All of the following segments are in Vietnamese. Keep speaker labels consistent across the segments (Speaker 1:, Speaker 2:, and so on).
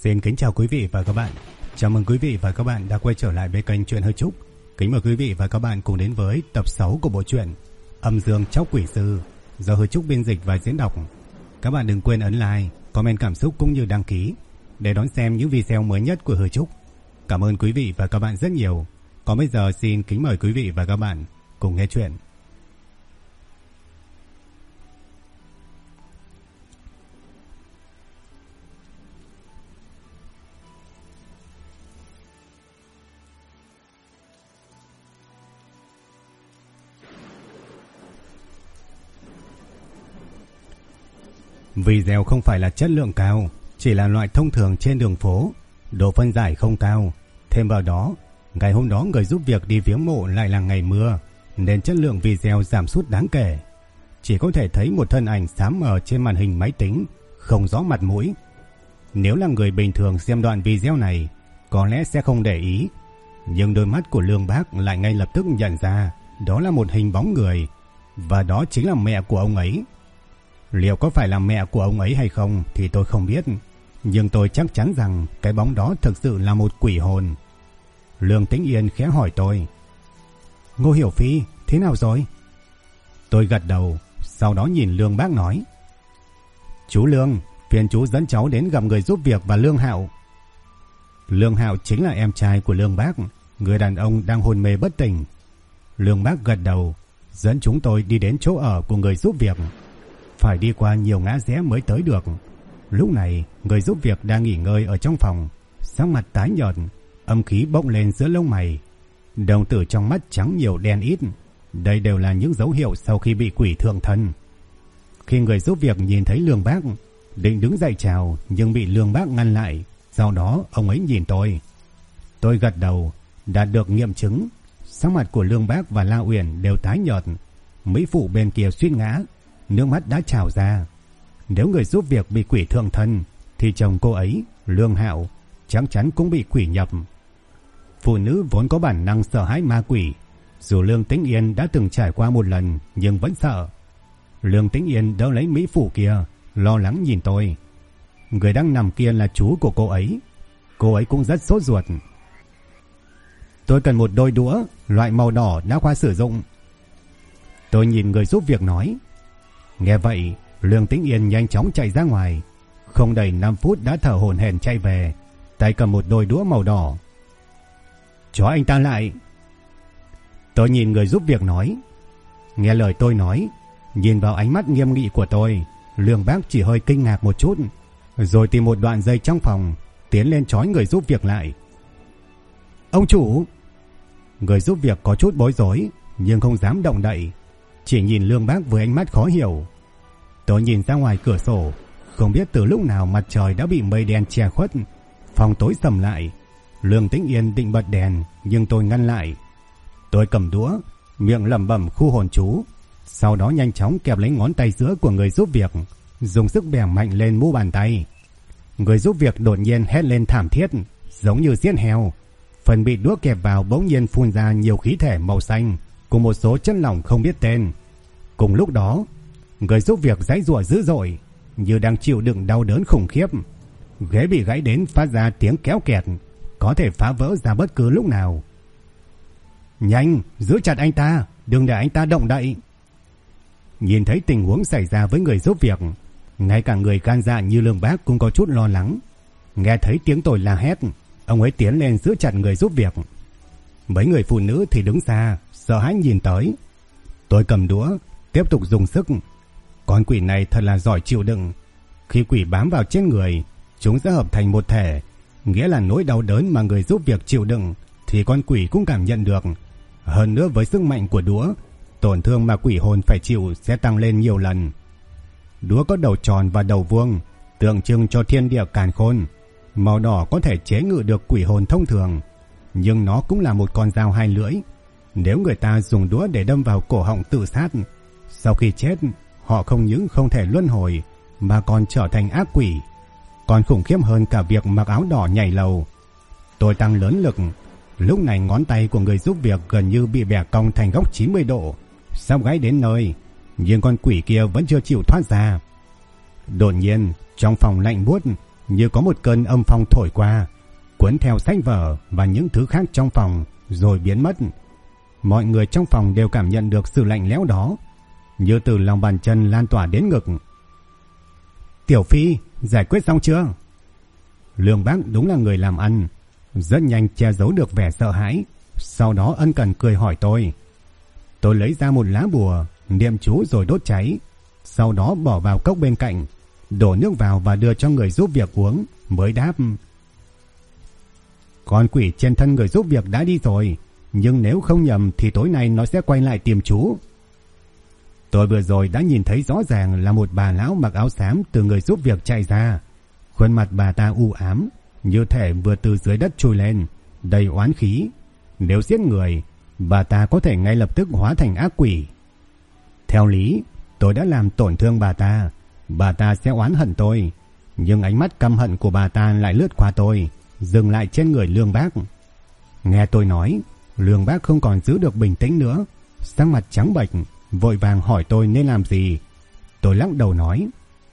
Speaker 1: Xin kính chào quý vị và các bạn. Chào mừng quý vị và các bạn đã quay trở lại với kênh Truyện Hơi Trúc. Kính mời quý vị và các bạn cùng đến với tập 6 của bộ truyện Âm Dương Chóc Quỷ Sư do Hơi Trúc biên dịch và diễn đọc. Các bạn đừng quên ấn like, comment cảm xúc cũng như đăng ký để đón xem những video mới nhất của Hơi Trúc. Cảm ơn quý vị và các bạn rất nhiều. Còn bây giờ xin kính mời quý vị và các bạn cùng nghe chuyện. Video không phải là chất lượng cao, chỉ là loại thông thường trên đường phố, độ phân giải không cao. Thêm vào đó, ngày hôm đó người giúp việc đi viếng mộ lại là ngày mưa, nên chất lượng video giảm sút đáng kể. Chỉ có thể thấy một thân ảnh xám mờ trên màn hình máy tính, không rõ mặt mũi. Nếu là người bình thường xem đoạn video này, có lẽ sẽ không để ý. Nhưng đôi mắt của Lương Bác lại ngay lập tức nhận ra đó là một hình bóng người, và đó chính là mẹ của ông ấy. Liệu có phải là mẹ của ông ấy hay không thì tôi không biết, nhưng tôi chắc chắn rằng cái bóng đó thực sự là một quỷ hồn. Lương Tĩnh Yên khẽ hỏi tôi: Ngô Hiểu Phi, thế nào rồi? Tôi gật đầu, sau đó nhìn Lương Bác nói: Chú Lương, phiền chú dẫn cháu đến gặp người giúp việc và Lương Hạo. Lương Hạo chính là em trai của Lương Bác, người đàn ông đang hôn mê bất tỉnh. Lương Bác gật đầu, dẫn chúng tôi đi đến chỗ ở của người giúp việc. Phải đi qua nhiều ngã rẽ mới tới được. Lúc này người giúp việc đang nghỉ ngơi ở trong phòng, sắc mặt tái nhợt, âm khí bốc lên giữa lông mày, đồng tử trong mắt trắng nhiều đen ít. Đây đều là những dấu hiệu sau khi bị quỷ thượng thân. Khi người giúp việc nhìn thấy Lương Bác, định đứng dậy chào nhưng bị Lương Bác ngăn lại. Sau đó ông ấy nhìn tôi. Tôi gật đầu, đạt được nghiệm chứng. Sắc mặt của Lương Bác và La Uyển đều tái nhợt. Mỹ phụ bên kia suýt ngã, nước mắt đã trào ra. Nếu người giúp việc bị quỷ thượng thân thì chồng cô ấy, Lương Hạo, chắc chắn cũng bị quỷ nhập. Phụ nữ vốn có bản năng sợ hãi ma quỷ, dù Lương Tĩnh Yên đã từng trải qua một lần nhưng vẫn sợ. Lương Tĩnh Yên đỡ lấy mỹ phụ kia, lo lắng nhìn tôi. Người đang nằm kia là chú của cô ấy. Cô ấy cũng rất sốt ruột. Tôi cần một đôi đũa loại màu đỏ đã qua sử dụng. Tôi nhìn người giúp việc nói. Nghe vậy, Lương Tĩnh Yên nhanh chóng chạy ra ngoài. Không đầy 5 phút đã thở hổn hển chạy về, tay cầm một đôi đũa màu đỏ. Cho anh ta lại. Tôi nhìn người giúp việc nói. Nghe lời tôi nói, nhìn vào ánh mắt nghiêm nghị của tôi, Lương Bác chỉ hơi kinh ngạc một chút, rồi tìm một đoạn dây trong phòng, tiến lên trói người giúp việc lại. Ông chủ! Người giúp việc có chút bối rối, nhưng không dám động đậy, chỉ nhìn Lương Bác với ánh mắt khó hiểu. Tôi nhìn ra ngoài cửa sổ, không biết từ lúc nào mặt trời đã bị mây đen che khuất, phòng tối sầm lại. Lương Tĩnh Yên định bật đèn, nhưng tôi ngăn lại. Tôi cầm đũa, miệng lẩm bẩm khu hồn chú, sau đó nhanh chóng kẹp lấy ngón tay giữa của người giúp việc, dùng sức bẻ mạnh lên mu bàn tay. Người giúp việc đột nhiên hét lên thảm thiết, giống như giết heo. Phần bị đũa kẹp vào bỗng nhiên phun ra nhiều khí thể màu xanh cùng một số chất lỏng không biết tên. Cùng lúc đó, người giúp việc giãy giụa dữ dội, như đang chịu đựng đau đớn khủng khiếp. Ghế bị gãy đến phát ra tiếng kéo kẹt, có thể phá vỡ ra bất cứ lúc nào. Nhanh, giữ chặt anh ta, đừng để anh ta động đậy. Nhìn thấy tình huống xảy ra với người giúp việc, ngay cả người gan dạ như Lương Bác cũng có chút lo lắng. Nghe thấy tiếng tôi la hét, ông ấy tiến lên giữ chặt người giúp việc. Mấy người phụ nữ thì đứng xa, sợ hãi nhìn tới. Tôi cầm đũa, tiếp tục dùng sức. Con quỷ này thật là giỏi chịu đựng. Khi quỷ bám vào trên người, chúng sẽ hợp thành một thể, nghĩa là nỗi đau đớn mà người giúp việc chịu đựng thì con quỷ cũng cảm nhận được. Hơn nữa với sức mạnh của đũa, tổn thương mà quỷ hồn phải chịu sẽ tăng lên nhiều lần. Đũa có đầu tròn và đầu vuông, tượng trưng cho thiên địa càn khôn. Màu đỏ có thể chế ngự được quỷ hồn thông thường, nhưng nó cũng là một con dao hai lưỡi. Nếu người ta dùng đũa để đâm vào cổ họng tự sát, sau khi chết, họ không những không thể luân hồi mà còn trở thành ác quỷ, còn khủng khiếp hơn cả việc mặc áo đỏ nhảy lầu. Tôi tăng lớn lực, lúc này ngón tay của người giúp việc gần như bị bẻ cong thành góc 90 độ, sắp gãy đến nơi, nhưng con quỷ kia vẫn chưa chịu thoát ra. Đột nhiên, trong phòng lạnh buốt, như có một cơn âm phong thổi qua, cuốn theo sách vở và những thứ khác trong phòng rồi biến mất. Mọi người trong phòng đều cảm nhận được sự lạnh lẽo đó, như từ lòng bàn chân lan tỏa đến ngực. Tiểu Phi, giải quyết xong chưa? Lương Bác đúng là người làm ăn, rất nhanh che giấu được vẻ sợ hãi, sau đó ân cần cười hỏi tôi. Tôi lấy ra một lá bùa, niệm chú rồi đốt cháy, sau đó bỏ vào cốc bên cạnh, đổ nước vào và đưa cho người giúp việc uống, mới đáp. Con quỷ trên thân người giúp việc đã đi rồi, nhưng nếu không nhầm thì tối nay nó sẽ quay lại tìm chú. Tôi vừa rồi đã nhìn thấy rõ ràng là một bà lão mặc áo xám từ người giúp việc chạy ra. Khuôn mặt bà ta u ám, như thể vừa từ dưới đất trồi lên, đầy oán khí. Nếu giết người, bà ta có thể ngay lập tức hóa thành ác quỷ. Theo lý, tôi đã làm tổn thương bà ta sẽ oán hận tôi. Nhưng ánh mắt căm hận của bà ta lại lướt qua tôi, dừng lại trên người Lương Bác. Nghe tôi nói, Lương Bác không còn giữ được bình tĩnh nữa, sắc mặt trắng bệch, vội vàng hỏi tôi nên làm gì. Tôi lắc đầu nói,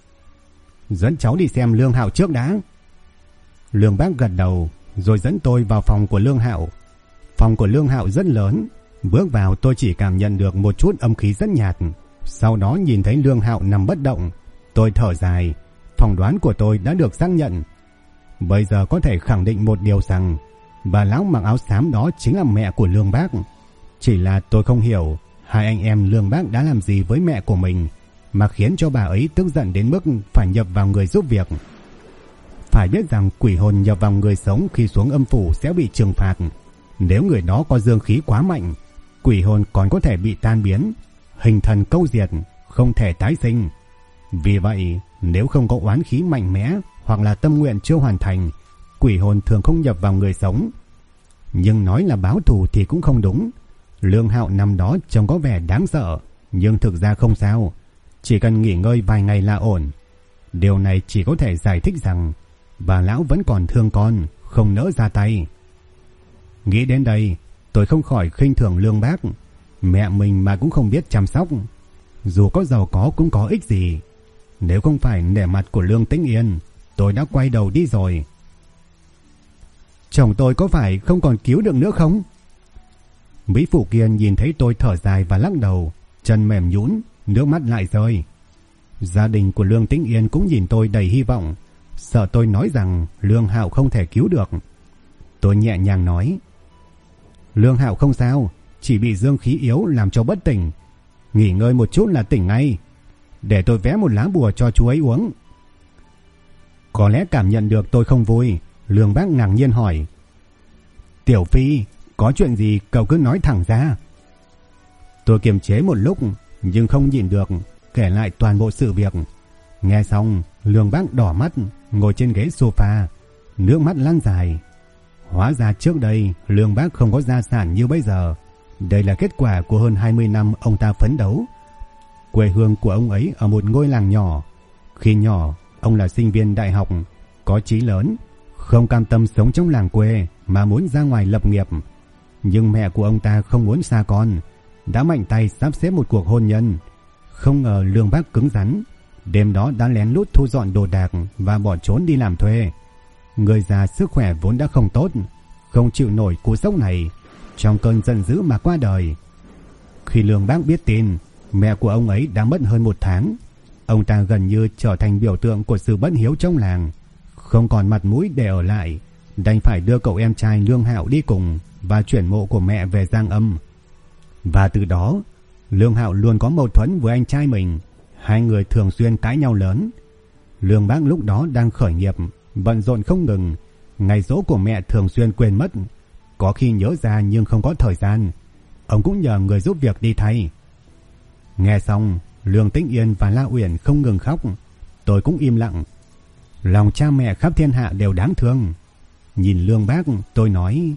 Speaker 1: dẫn cháu đi xem Lương Hạo trước đã. Lương Bác gật đầu, rồi dẫn tôi vào phòng của Lương Hạo. Phòng của Lương Hạo rất lớn, bước vào tôi chỉ cảm nhận được một chút âm khí rất nhạt. Sau đó nhìn thấy Lương Hạo nằm bất động, tôi thở dài, phỏng đoán của tôi đã được xác nhận. Bây giờ có thể khẳng định một điều rằng bà lão mặc áo xám đó chính là mẹ của Lương Bác. Chỉ là tôi không hiểu hai anh em Lương Bác đã làm gì với mẹ của mình mà khiến cho bà ấy tức giận đến mức phải nhập vào người giúp việc. Phải biết rằng quỷ hồn nhập vào người sống khi xuống âm phủ sẽ bị trừng phạt. Nếu người đó có dương khí quá mạnh, quỷ hồn còn có thể bị tan biến, hình thần câu diệt, không thể tái sinh. Vì vậy, nếu không có oán khí mạnh mẽ hoặc là tâm nguyện chưa hoàn thành, quỷ hồn thường không nhập vào người sống. Nhưng nói là báo thù thì cũng không đúng. Lương Hạo nằm đó trông có vẻ đáng sợ, nhưng thực ra không sao, chỉ cần nghỉ ngơi vài ngày là ổn. Điều này chỉ có thể giải thích rằng bà lão vẫn còn thương con, không nỡ ra tay. Nghĩ đến đây, tôi không khỏi khinh thường Lương Bác. Mẹ mình mà cũng không biết chăm sóc, dù có giàu có cũng có ích gì. Nếu không phải nể mặt của Lương Tĩnh Yên, tôi đã quay đầu đi rồi. Chồng tôi có phải không còn cứu được nữa không? Mỹ phụ kia nhìn thấy tôi thở dài và lắc đầu, chân mềm nhũn, nước mắt lại rơi. Gia đình của Lương Tĩnh Yên cũng nhìn tôi đầy hy vọng, sợ tôi nói rằng Lương Hạo không thể cứu được. Tôi nhẹ nhàng nói, Lương Hạo không sao, chỉ bị dương khí yếu làm cho bất tỉnh, nghỉ ngơi một chút là tỉnh ngay. Để tôi vẽ một lá bùa cho chú ấy uống. Có lẽ cảm nhận được tôi không vui, Lương Bác ngạc nhiên hỏi, Tiểu Phi, có chuyện gì cậu cứ nói thẳng ra. Tôi kiềm chế một lúc nhưng không nhịn được, kể lại toàn bộ sự việc. Nghe xong, Lương Bác đỏ mắt, ngồi trên ghế sofa, nước mắt lăn dài. Hóa ra trước đây Lương Bác không có gia sản như bây giờ. Đây là kết quả của hơn 20 năm ông ta phấn đấu. Quê hương của ông ấy ở một ngôi làng nhỏ. Khi nhỏ, ông là sinh viên đại học, có chí lớn, không cam tâm sống trong làng quê mà muốn ra ngoài lập nghiệp. Nhưng mẹ của ông ta không muốn xa con, đã mạnh tay sắp xếp một cuộc hôn nhân. Không ngờ Lương Bác cứng rắn, đêm đó đã lén lút thu dọn đồ đạc và bỏ trốn đi làm thuê. Người già sức khỏe vốn đã không tốt, không chịu nổi cú sốc này, trong cơn giận dữ mà qua đời. Khi Lương Bác biết tin mẹ của ông ấy đã mất hơn 1 tháng, ông ta gần như trở thành biểu tượng của sự bất hiếu trong làng, không còn mặt mũi để ở lại, đành phải đưa cậu em trai Lương Hạo đi cùng và chuyển mộ của mẹ về Giang Âm. Và từ đó, Lương Hạo luôn có mâu thuẫn với anh trai mình, hai người thường xuyên cãi nhau lớn. Lương Bác lúc đó đang khởi nghiệp, bận rộn không ngừng, ngày giỗ của mẹ thường xuyên quên mất, có khi nhớ ra nhưng không có thời gian. Ông cũng nhờ người giúp việc đi thay. Nghe xong, Lương Tĩnh Yên và La Uyển không ngừng khóc. Tôi cũng im lặng. Lòng cha mẹ khắp thiên hạ đều đáng thương. Nhìn Lương Bác, tôi nói,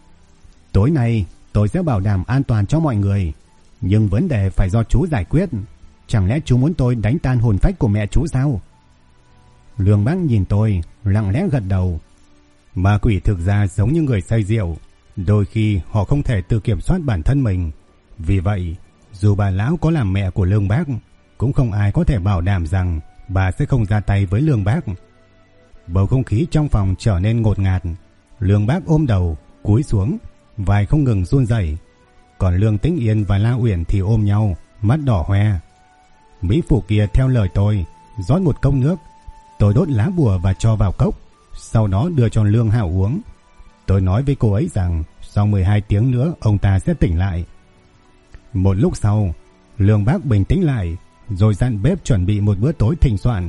Speaker 1: tối nay tôi sẽ bảo đảm an toàn cho mọi người, nhưng vấn đề phải do chú giải quyết. Chẳng lẽ chú muốn tôi đánh tan hồn phách của mẹ chú sao? Lương Bác nhìn tôi, lặng lẽ gật đầu. Ma quỷ thực ra giống như người say rượu, đôi khi họ không thể tự kiểm soát bản thân mình. Vì vậy, dù bà lão có làm mẹ của Lương Bác, cũng không ai có thể bảo đảm rằng bà sẽ không ra tay với Lương Bác. Bầu không khí trong phòng trở nên ngột ngạt. Lương Bác ôm đầu, cúi xuống, vai không ngừng run rẩy. Còn Lương Tĩnh Yên và La Uyển thì ôm nhau, mắt đỏ hoe. Mỹ phụ kia theo lời tôi, rót một cốc nước. Tôi đốt lá bùa và cho vào cốc, sau đó đưa cho Lương Hạo uống. Tôi nói với cô ấy rằng sau 12 tiếng nữa ông ta sẽ tỉnh lại. Một lúc sau, Lương Bác bình tĩnh lại, rồi dặn bếp chuẩn bị một bữa tối thịnh soạn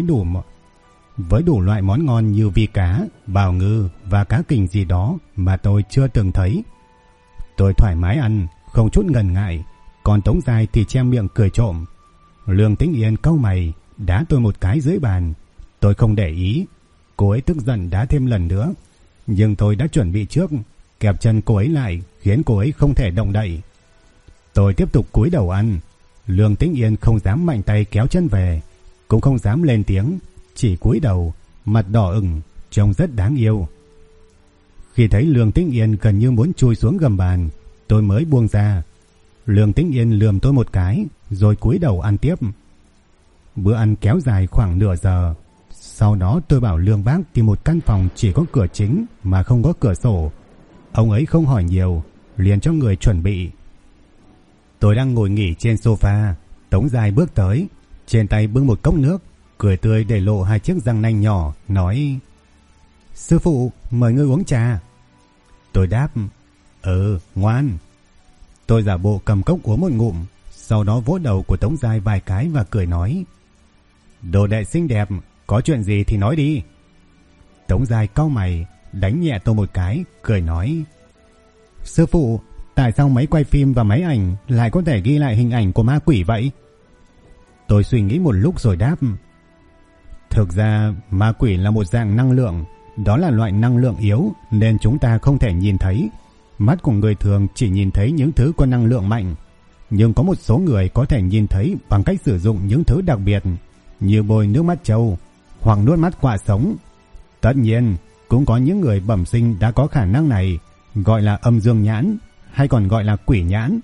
Speaker 1: với đủ loại món ngon như vi cá, bào ngư và cá kình gì đó mà tôi chưa từng thấy. Tôi thoải mái ăn, không chút ngần ngại, còn Tống Giai thì che miệng cười trộm. Lương Tĩnh Yên cau mày, đá tôi một cái dưới bàn. Tôi không để ý, cô ấy tức giận đá thêm lần nữa, nhưng tôi đã chuẩn bị trước, kẹp chân cô ấy lại khiến cô ấy không thể động đậy. Tôi tiếp tục cúi đầu ăn. Lương Tĩnh Yên không dám mạnh tay kéo chân về, cũng không dám lên tiếng, chỉ cúi đầu, mặt đỏ ửng, trông rất đáng yêu. Khi thấy Lương Tĩnh Yên gần như muốn chui xuống gầm bàn, tôi mới buông ra. Lương Tĩnh Yên lườm tôi một cái, rồi cúi đầu ăn tiếp. Bữa ăn kéo dài khoảng nửa giờ. Sau đó tôi bảo Lương Bác tìm một căn phòng chỉ có cửa chính mà không có cửa sổ. Ông ấy không hỏi nhiều, liền cho người chuẩn bị. Tôi đang ngồi nghỉ trên sofa, Tống Giai bước tới, trên tay bưng một cốc nước, cười tươi để lộ 2 chiếc răng nanh nhỏ, nói: "Sư phụ, mời ngươi uống trà." Tôi đáp: ngoan." Tôi giả bộ cầm cốc uống một ngụm, sau đó vỗ đầu của Tống Giai vài cái và cười nói: "Đồ đệ xinh đẹp, có chuyện gì thì nói đi." Tống Giai cau mày, đánh nhẹ tôi một cái, cười nói: "Sư phụ, tại sao máy quay phim và máy ảnh lại có thể ghi lại hình ảnh của ma quỷ vậy?" Tôi suy nghĩ một lúc rồi đáp: "Thực ra ma quỷ là một dạng năng lượng, đó là loại năng lượng yếu nên chúng ta không thể nhìn thấy. Mắt của người thường chỉ nhìn thấy những thứ có năng lượng mạnh, nhưng có một số người có thể nhìn thấy bằng cách sử dụng những thứ đặc biệt như bôi nước mắt trâu hoặc nuốt mắt quạ sống. Tất nhiên, cũng có những người bẩm sinh đã có khả năng này, gọi là âm dương nhãn hay còn gọi là quỷ nhãn."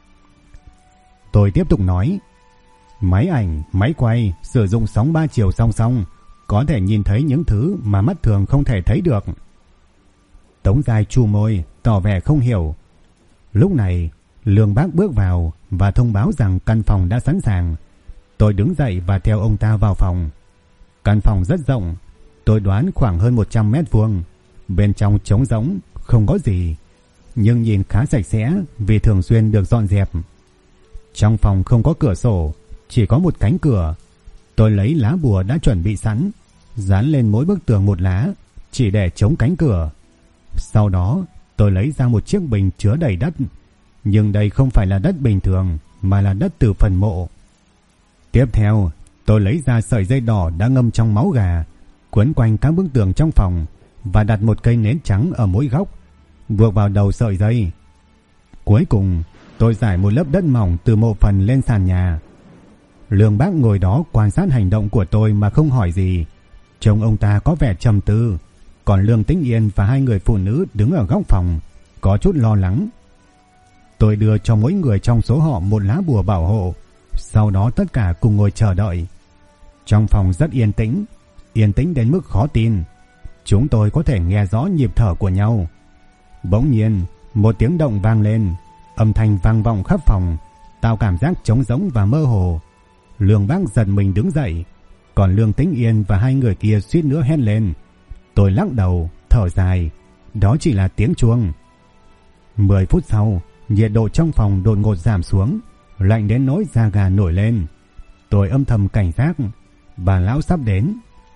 Speaker 1: Tôi tiếp tục nói: "Máy ảnh, máy quay sử dụng sóng 3 chiều song song, có thể nhìn thấy những thứ mà mắt thường không thể thấy được." Tống Giai chu môi, tỏ vẻ không hiểu. Lúc này, Lương Bác bước vào và thông báo rằng căn phòng đã sẵn sàng. Tôi đứng dậy và theo ông ta vào phòng. Căn phòng rất rộng, tôi đoán khoảng hơn 100 mét vuông. Bên trong trống rỗng, không có gì, nhưng nhìn khá sạch sẽ vì thường xuyên được dọn dẹp. Trong phòng không có cửa sổ, chỉ có một cánh cửa. Tôi lấy lá bùa đã chuẩn bị sẵn, dán lên mỗi bức tường một lá, chỉ để chống cánh cửa. Sau đó, tôi lấy ra một chiếc bình chứa đầy đất, nhưng đây không phải là đất bình thường mà là đất từ phần mộ. Tiếp theo, tôi lấy ra sợi dây đỏ đã ngâm trong máu gà, quấn quanh các bức tường trong phòng và đặt một cây nến trắng ở mỗi góc, buộc vào đầu sợi dây. Cuối cùng, tôi rải một lớp đất mỏng từ mộ phần lên sàn nhà. Lương Bác ngồi đó quan sát hành động của tôi mà không hỏi gì. Trông ông ta có vẻ trầm tư, còn Lương Tĩnh Yên và 2 người phụ nữ đứng ở góc phòng có chút lo lắng. Tôi đưa cho mỗi người trong số họ một lá bùa bảo hộ, sau đó tất cả cùng ngồi chờ đợi. Trong phòng rất yên tĩnh đến mức khó tin. Chúng tôi có thể nghe rõ nhịp thở của nhau. Bỗng nhiên, một tiếng động vang lên, âm thanh vang vọng khắp phòng, tạo cảm giác trống rỗng và mơ hồ. Lương Bác giật mình đứng dậy, còn Lương Tĩnh Yên và 2 người kia suýt nữa hét lên. Tôi lắc đầu, thở dài, đó chỉ là tiếng chuông. 10 phút sau, nhiệt độ trong phòng đột ngột giảm xuống, lạnh đến nỗi da gà nổi lên. Tôi âm thầm cảnh giác, bà lão sắp đến.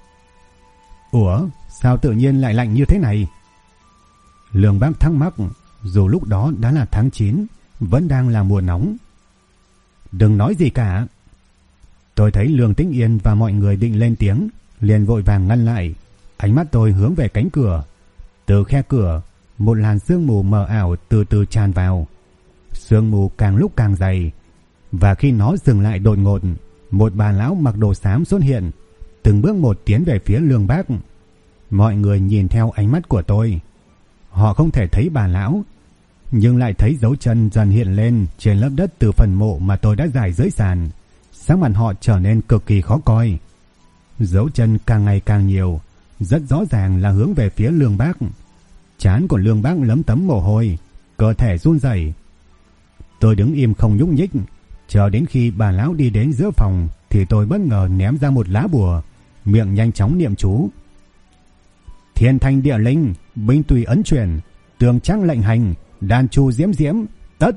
Speaker 1: "Ủa, sao tự nhiên lại lạnh như thế này?" Lương Bác thắc mắc, dù lúc đó đã là tháng 9, vẫn đang là mùa nóng. "Đừng nói gì cả." Tôi thấy Lương Tĩnh Yên và mọi người định lên tiếng, liền vội vàng ngăn lại. Ánh mắt tôi hướng về cánh cửa. Từ khe cửa, một làn sương mù mờ ảo từ từ tràn vào. Sương mù càng lúc càng dày, và khi nó dừng lại đột ngột, một bà lão mặc đồ xám xuất hiện, từng bước một tiến về phía Lương Bác. Mọi người nhìn theo ánh mắt của tôi. Họ không thể thấy bà lão, nhưng lại thấy dấu chân dần hiện lên trên lớp đất từ phần mộ mà tôi đã rải dưới sàn. Sắc mặt họ trở nên cực kỳ khó coi. Dấu chân càng ngày càng nhiều, rất rõ ràng là hướng về phía Lương Bác. Trán của Lương Bác lấm tấm mồ hôi, cơ thể run rẩy. Tôi đứng im không nhúc nhích, chờ đến khi bà lão đi đến giữa phòng thì tôi bất ngờ ném ra một lá bùa, miệng nhanh chóng niệm chú. Thiên thanh địa linh, binh tùy ấn chuyển, tường trăng lệnh hành, đàn chu diễm diễm, tất.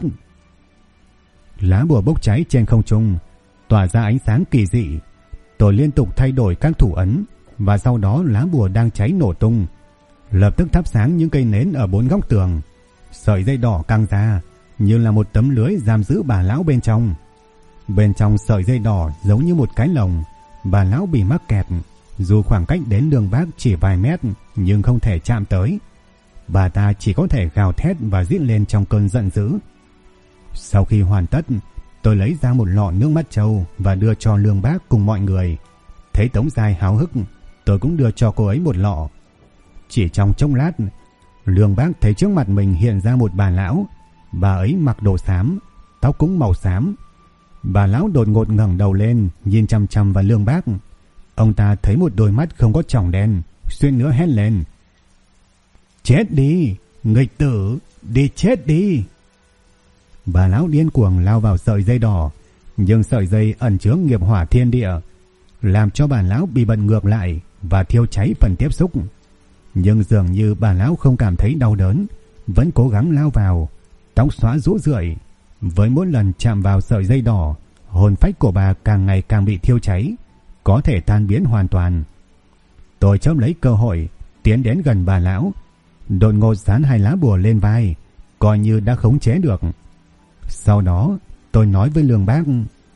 Speaker 1: Lá bùa bốc cháy trên không trung, tỏa ra ánh sáng kỳ dị. Tôi liên tục thay đổi các thủ ấn và sau đó lá bùa đang cháy nổ tung, lập tức thắp sáng những cây nến ở bốn góc tường. Sợi dây đỏ căng ra như là một tấm lưới giam giữ bà lão bên trong. Bên trong sợi dây đỏ giống như một cái lồng, bà lão bị mắc kẹt. Dù khoảng cách đến Lương Bác chỉ vài mét nhưng không thể chạm tới. Bà ta chỉ có thể gào thét và rít lên trong cơn giận dữ. Sau khi hoàn tất, tôi lấy ra một lọ nước mắt trâu và đưa cho Lương Bác cùng mọi người. Thấy Tống Giai háo hức, tôi cũng đưa cho cô ấy một lọ. Chỉ trong chốc lát, Lương Bác thấy trước mặt mình hiện ra một bà lão. Bà ấy mặc đồ xám, tóc cũng màu xám. Bà lão đột ngột ngẩng đầu lên, nhìn chằm chằm vào Lương Bác. Ông ta thấy một đôi mắt không có tròng đen, suýt nữa hét lên: Chết đi, nghịch tử, đi chết đi! Bà lão điên cuồng lao vào sợi dây đỏ, nhưng sợi dây ẩn chứa nghiệp hỏa thiên địa, làm cho bà lão bị bật ngược lại và thiêu cháy phần tiếp xúc. Nhưng dường như bà lão không cảm thấy đau đớn, vẫn cố gắng lao vào, tóc xõa rũ rượi. Với mỗi lần chạm vào sợi dây đỏ, hồn phách của bà càng ngày càng bị thiêu cháy, có thể tan biến hoàn toàn. Tôi chớp lấy cơ hội tiến đến gần bà lão, đột ngột dán 2 lá bùa lên vai, coi như đã khống chế được. Sau đó tôi nói với Lương Bác: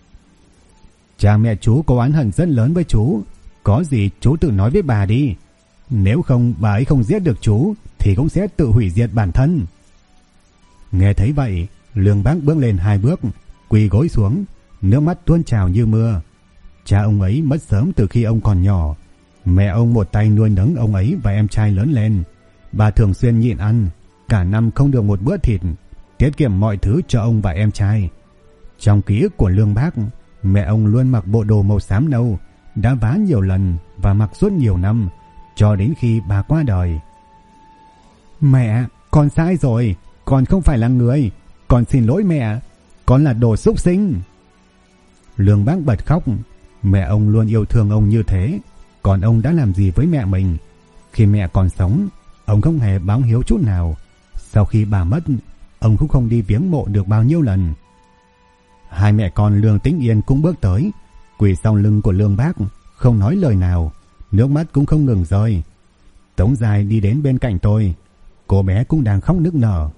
Speaker 1: Cha mẹ chú có oán hận rất lớn với chú, có gì chú tự nói với bà đi. Nếu không bà ấy không giết được chú thì cũng sẽ tự hủy diệt bản thân. Nghe thấy vậy, Lương Bác bước lên 2 bước, quỳ gối xuống, nước mắt tuôn trào như mưa. Cha ông ấy mất sớm từ khi ông còn nhỏ. Mẹ ông một tay nuôi nấng ông ấy và em trai lớn lên. Bà thường xuyên nhịn ăn, cả năm không được một bữa thịt, tiết kiệm mọi thứ cho ông và em trai. Trong ký ức của Lương Bác, mẹ ông luôn mặc bộ đồ màu xám nâu, đã vá nhiều lần và mặc suốt nhiều năm, cho đến khi bà qua đời. Mẹ, con sai rồi, con không phải là người, con xin lỗi mẹ, con là đồ súc sinh. Lương Bác bật khóc. Mẹ ông luôn yêu thương ông như thế, còn ông đã làm gì với mẹ mình? Khi mẹ còn sống, ông không hề báo hiếu chút nào. Sau khi bà mất, ông cũng không đi viếng mộ được bao nhiêu lần. 2 mẹ con Lương Tĩnh Yên cũng bước tới, quỳ sau lưng của Lương Bác, không nói lời nào, nước mắt cũng không ngừng rơi. Tống Giai đi đến bên cạnh tôi, cô bé cũng đang khóc nức nở.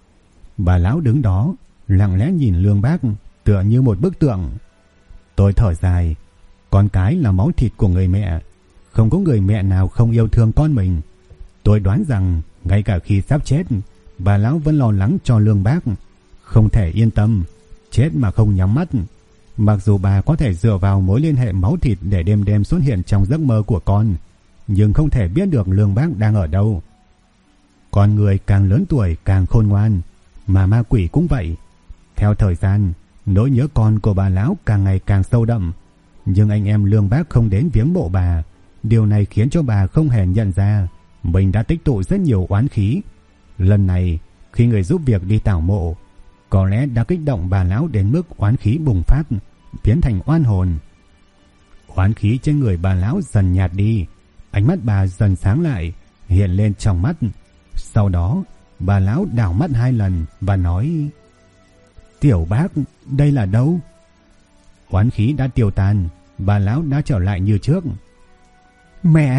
Speaker 1: Bà lão đứng đó, lặng lẽ nhìn Lương Bác, tựa như một bức tượng. Tôi thở dài, con cái là máu thịt của người mẹ, không có người mẹ nào không yêu thương con mình. Tôi đoán rằng ngay cả khi sắp chết, bà lão vẫn lo lắng cho Lương Bác, không thể yên tâm, chết mà không nhắm mắt. Mặc dù bà có thể dựa vào mối liên hệ máu thịt để đêm đêm xuất hiện trong giấc mơ của con, nhưng không thể biết được Lương Bác đang ở đâu. Con người càng lớn tuổi càng khôn ngoan, mà ma quỷ cũng vậy. Theo thời gian, nỗi nhớ con của bà lão càng ngày càng sâu đậm, nhưng anh em Lương Bác không đến viếng mộ bà. Điều này khiến cho bà không hề nhận ra mình đã tích tụ rất nhiều oán khí. Lần này, khi người giúp việc đi tảo mộ, có lẽ đã kích động bà lão đến mức oán khí bùng phát, biến thành oan hồn. Oán khí trên người bà lão dần nhạt đi, ánh mắt bà dần sáng lại, hiện lên trong mắt. Sau đó, bà lão đảo mắt 2 lần và nói: Tiểu Bác, đây là đâu? Oán khí đã tiêu tan, bà lão đã trở lại như trước. Mẹ!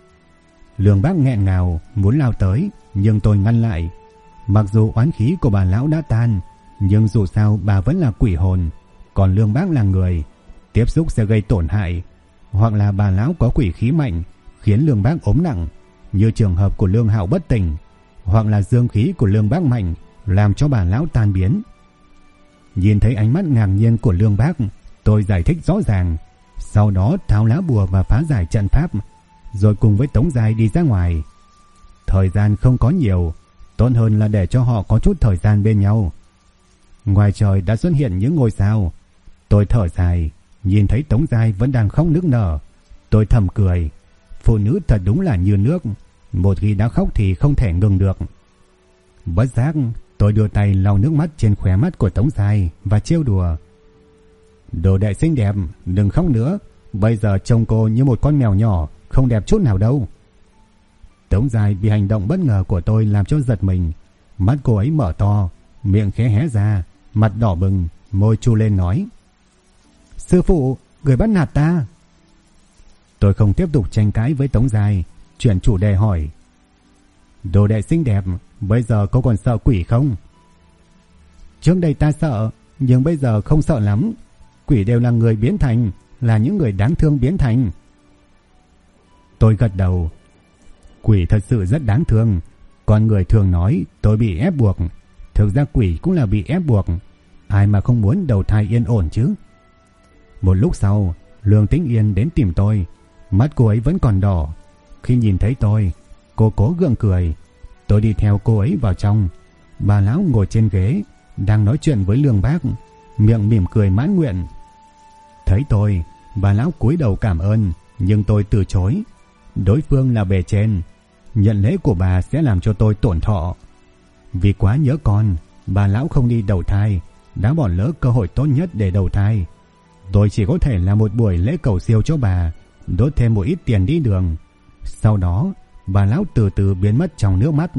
Speaker 1: Lương Bác nghẹn ngào muốn lao tới, nhưng tôi ngăn lại. Mặc dù oán khí của bà lão đã tan, nhưng dù sao bà vẫn là quỷ hồn, còn Lương Bác là người, tiếp xúc sẽ gây tổn hại. Hoặc là bà lão có quỷ khí mạnh, khiến Lương Bác ốm nặng, như trường hợp của Lương Hạo bất tỉnh, hoặc là dương khí của Lương Bác mạnh, làm cho bà lão tan biến. Nhìn thấy ánh mắt ngạc nhiên của Lương Bác, tôi giải thích rõ ràng, sau đó tháo lá bùa và phá giải trận pháp, rồi cùng với Tống Giai đi ra ngoài. Thời gian không có nhiều, tốt hơn là để cho họ có chút thời gian bên nhau. Ngoài trời đã xuất hiện những ngôi sao. Tôi thở dài, nhìn thấy Tống Giai vẫn đang khóc nức nở. Tôi thầm cười. Phụ nữ thật đúng là như nước, một khi đã khóc thì không thể ngừng được. Bất giác tôi đưa tay lau nước mắt trên khóe mắt của Tống Giai và trêu đùa: Đồ đệ xinh đẹp, đừng khóc nữa, bây giờ trông cô như một con mèo nhỏ, không đẹp chút nào đâu. Tống Giai bị hành động bất ngờ của tôi làm cho giật mình. Mắt cô ấy mở to, miệng khẽ hé ra, mặt đỏ bừng, môi chu lên nói: Sư phụ, người bắt nạt ta. Tôi không tiếp tục tranh cãi với Tống Giai, chuyển chủ đề hỏi: Đồ đệ xinh đẹp, bây giờ cô còn sợ quỷ không? Trước đây ta sợ, nhưng bây giờ không sợ lắm. Quỷ đều là người biến thành, là những người đáng thương biến thành. Tôi gật đầu. Quỷ thật sự rất đáng thương. Con người thường nói tôi bị ép buộc, thực ra quỷ cũng là bị ép buộc. Ai mà không muốn đầu thai yên ổn chứ. Một lúc sau, Lương Tĩnh Yên đến tìm tôi. Mắt cô ấy vẫn còn đỏ. Khi nhìn thấy tôi, cô cố gượng cười. Tôi đi theo cô ấy vào trong. Bà lão ngồi trên ghế, đang nói chuyện với Lương Bác, miệng mỉm cười mãn nguyện. Thấy tôi, bà lão cúi đầu cảm ơn, nhưng tôi từ chối. Đối phương là bề trên, nhận lễ của bà sẽ làm cho tôi tổn thọ. Vì quá nhớ con, bà lão không đi đầu thai, đã bỏ lỡ cơ hội tốt nhất để đầu thai. Tôi chỉ có thể làm một buổi lễ cầu siêu cho bà, đốt thêm một ít tiền đi đường. Sau đó, bà lão từ từ biến mất trong nước mắt.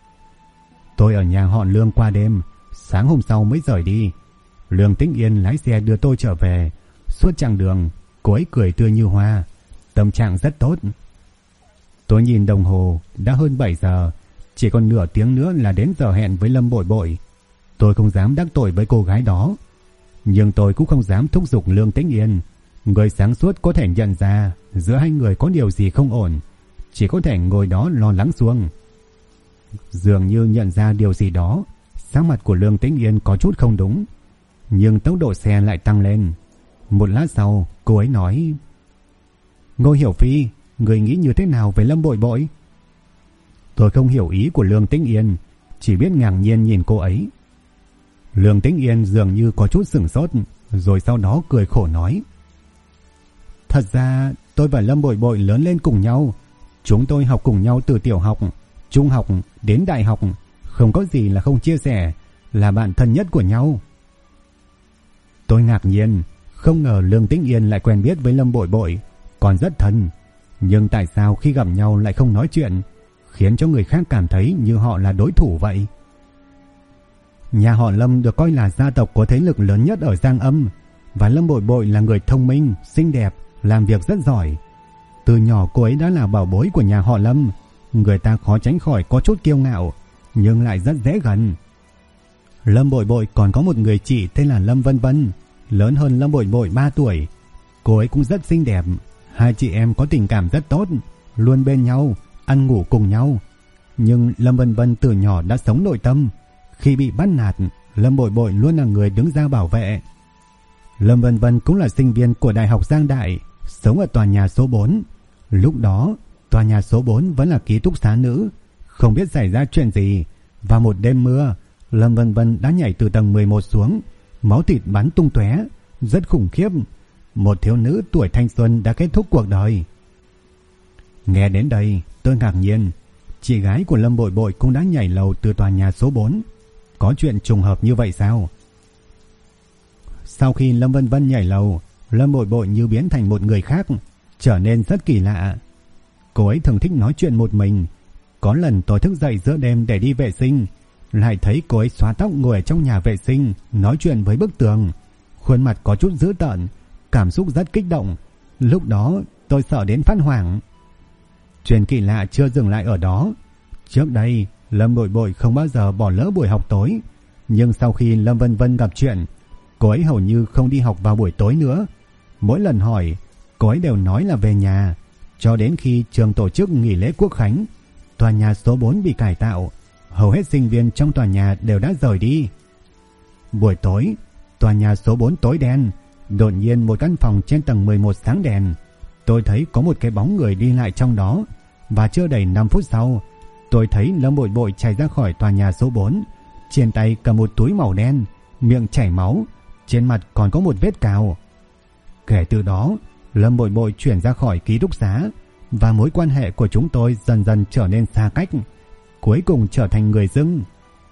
Speaker 1: Tôi ở nhà họ Lương qua đêm, sáng hôm sau mới rời đi. Lương Tĩnh Yên lái xe đưa tôi trở về. Suốt chặng đường, cô ấy cười tươi như hoa, tâm trạng rất tốt. Tôi nhìn đồng hồ, đã hơn 7 giờ, chỉ còn nửa tiếng nữa là đến giờ hẹn với Lâm Bội Bội. Tôi không dám đắc tội với cô gái đó, nhưng tôi cũng không dám thúc giục Lương Tĩnh Yên. Người sáng suốt có thể nhận ra giữa hai người có điều gì không ổn, chỉ có thể ngồi đó lo lắng xuống. Dường như nhận ra điều gì đó, sắc mặt của Lương Tĩnh Yên có chút không đúng, nhưng tốc độ xe lại tăng lên. Một lát sau, cô ấy nói: Ngô Hiểu Phi, người nghĩ như thế nào về Lâm Bội Bội? Tôi không hiểu ý của Lương Tĩnh Yên, chỉ biết ngạc nhiên nhìn cô ấy. Lương Tĩnh Yên dường như có chút sửng sốt, rồi sau đó cười khổ nói: Thật ra tôi và Lâm Bội Bội lớn lên cùng nhau. Chúng tôi học cùng nhau từ tiểu học, trung học đến đại học, không có gì là không chia sẻ, là bạn thân nhất của nhau. Tôi ngạc nhiên, không ngờ Lương Tĩnh Yên lại quen biết với Lâm Bội Bội, còn rất thân. Nhưng tại sao khi gặp nhau lại không nói chuyện, khiến cho người khác cảm thấy như họ là đối thủ vậy? Nhà họ Lâm được coi là gia tộc có thế lực lớn nhất ở Giang Âm, và Lâm Bội Bội là người thông minh, xinh đẹp, làm việc rất giỏi. Từ nhỏ cô ấy đã là bảo bối của nhà họ Lâm, người ta khó tránh khỏi có chút kiêu ngạo, nhưng lại rất dễ gần. Lâm Bội Bội còn có một người chị tên là Lâm Vân Vân, lớn hơn Lâm Bội Bội 3 tuổi. Cô ấy cũng rất xinh đẹp, hai chị em có tình cảm rất tốt, luôn bên nhau, ăn ngủ cùng nhau. Nhưng Lâm Vân Vân từ nhỏ đã sống nội tâm, khi bị bắt nạt, Lâm Bội Bội luôn là người đứng ra bảo vệ. Lâm Vân Vân cũng là sinh viên của Đại học Giang Đại, sống ở tòa nhà số 4. Lúc đó, tòa nhà số 4 vẫn là ký túc xá nữ, không biết xảy ra chuyện gì. Và một đêm mưa, Lâm Vân Vân đã nhảy từ tầng 11 xuống, máu thịt bắn tung tóe, rất khủng khiếp. Một thiếu nữ tuổi thanh xuân đã kết thúc cuộc đời. Nghe đến đây, tôi ngạc nhiên. Chị gái của Lâm Bội Bội cũng đã nhảy lầu từ tòa nhà số 4. Có chuyện trùng hợp như vậy sao? Sau khi Lâm Vân Vân nhảy lầu, Lâm Bội Bội như biến thành một người khác, trở nên rất kỳ lạ. Cô ấy thường thích nói chuyện một mình. Có lần tôi thức dậy giữa đêm để đi vệ sinh, lại thấy cô ấy xóa tóc ngồi ở trong nhà vệ sinh, nói chuyện với bức tường. Khuôn mặt có chút dữ tợn, cảm xúc rất kích động. Lúc đó tôi sợ đến phát hoảng. Chuyện kỳ lạ chưa dừng lại ở đó. Trước đây, Lâm Bội Bội không bao giờ bỏ lỡ buổi học tối, nhưng sau khi Lâm Vân Vân gặp chuyện, cô ấy hầu như không đi học vào buổi tối nữa. Mỗi lần hỏi, cô ấy đều nói là về nhà. Cho đến khi trường tổ chức nghỉ lễ Quốc khánh, tòa nhà số 4 bị cải tạo, hầu hết sinh viên trong tòa nhà đều đã rời đi. Buổi tối, tòa nhà số 4 tối đen. Đột nhiên một căn phòng trên tầng 11 sáng đèn. Tôi thấy có một cái bóng người đi lại trong đó, và chưa đầy 5 phút sau, tôi thấy Lâm Bội Bội chạy ra khỏi tòa nhà số 4, trên tay cầm một túi màu đen, miệng chảy máu, trên mặt còn có một vết cào. Kể từ đó, Lâm Bội Bội chuyển ra khỏi ký túc xá, và mối quan hệ của chúng tôi dần dần trở nên xa cách, cuối cùng trở thành người dưng.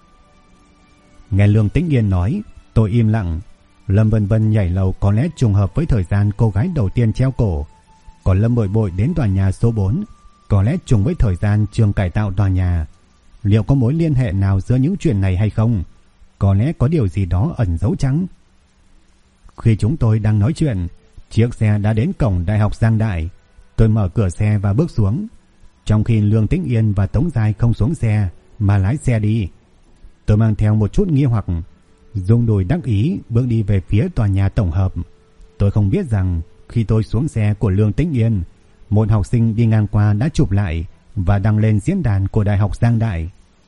Speaker 1: Nghe Lương Tĩnh Yên nói, tôi im lặng. Lâm Vân Vân nhảy lầu có lẽ trùng hợp với thời gian cô gái đầu tiên treo cổ, còn Lâm Bội Bội đến tòa nhà số 4 có lẽ trùng với thời gian trường cải tạo tòa nhà. Liệu có mối liên hệ nào giữa những chuyện này hay không? Có lẽ có điều gì đó ẩn giấu chăng? Khi chúng tôi đang nói chuyện, chiếc xe đã đến cổng Đại học Giang Đại. Tôi mở cửa xe và bước xuống, trong khi Lương Tĩnh Yên và Tống Giai không xuống xe mà lái xe đi. Tôi mang theo một chút nghi hoặc, rung đùi đắc ý bước đi về phía tòa nhà tổng hợp. Tôi không biết rằng khi tôi xuống xe của Lương Tĩnh Yên, một học sinh đi ngang qua đã chụp lại và đăng lên diễn đàn của Đại học Giang Đại.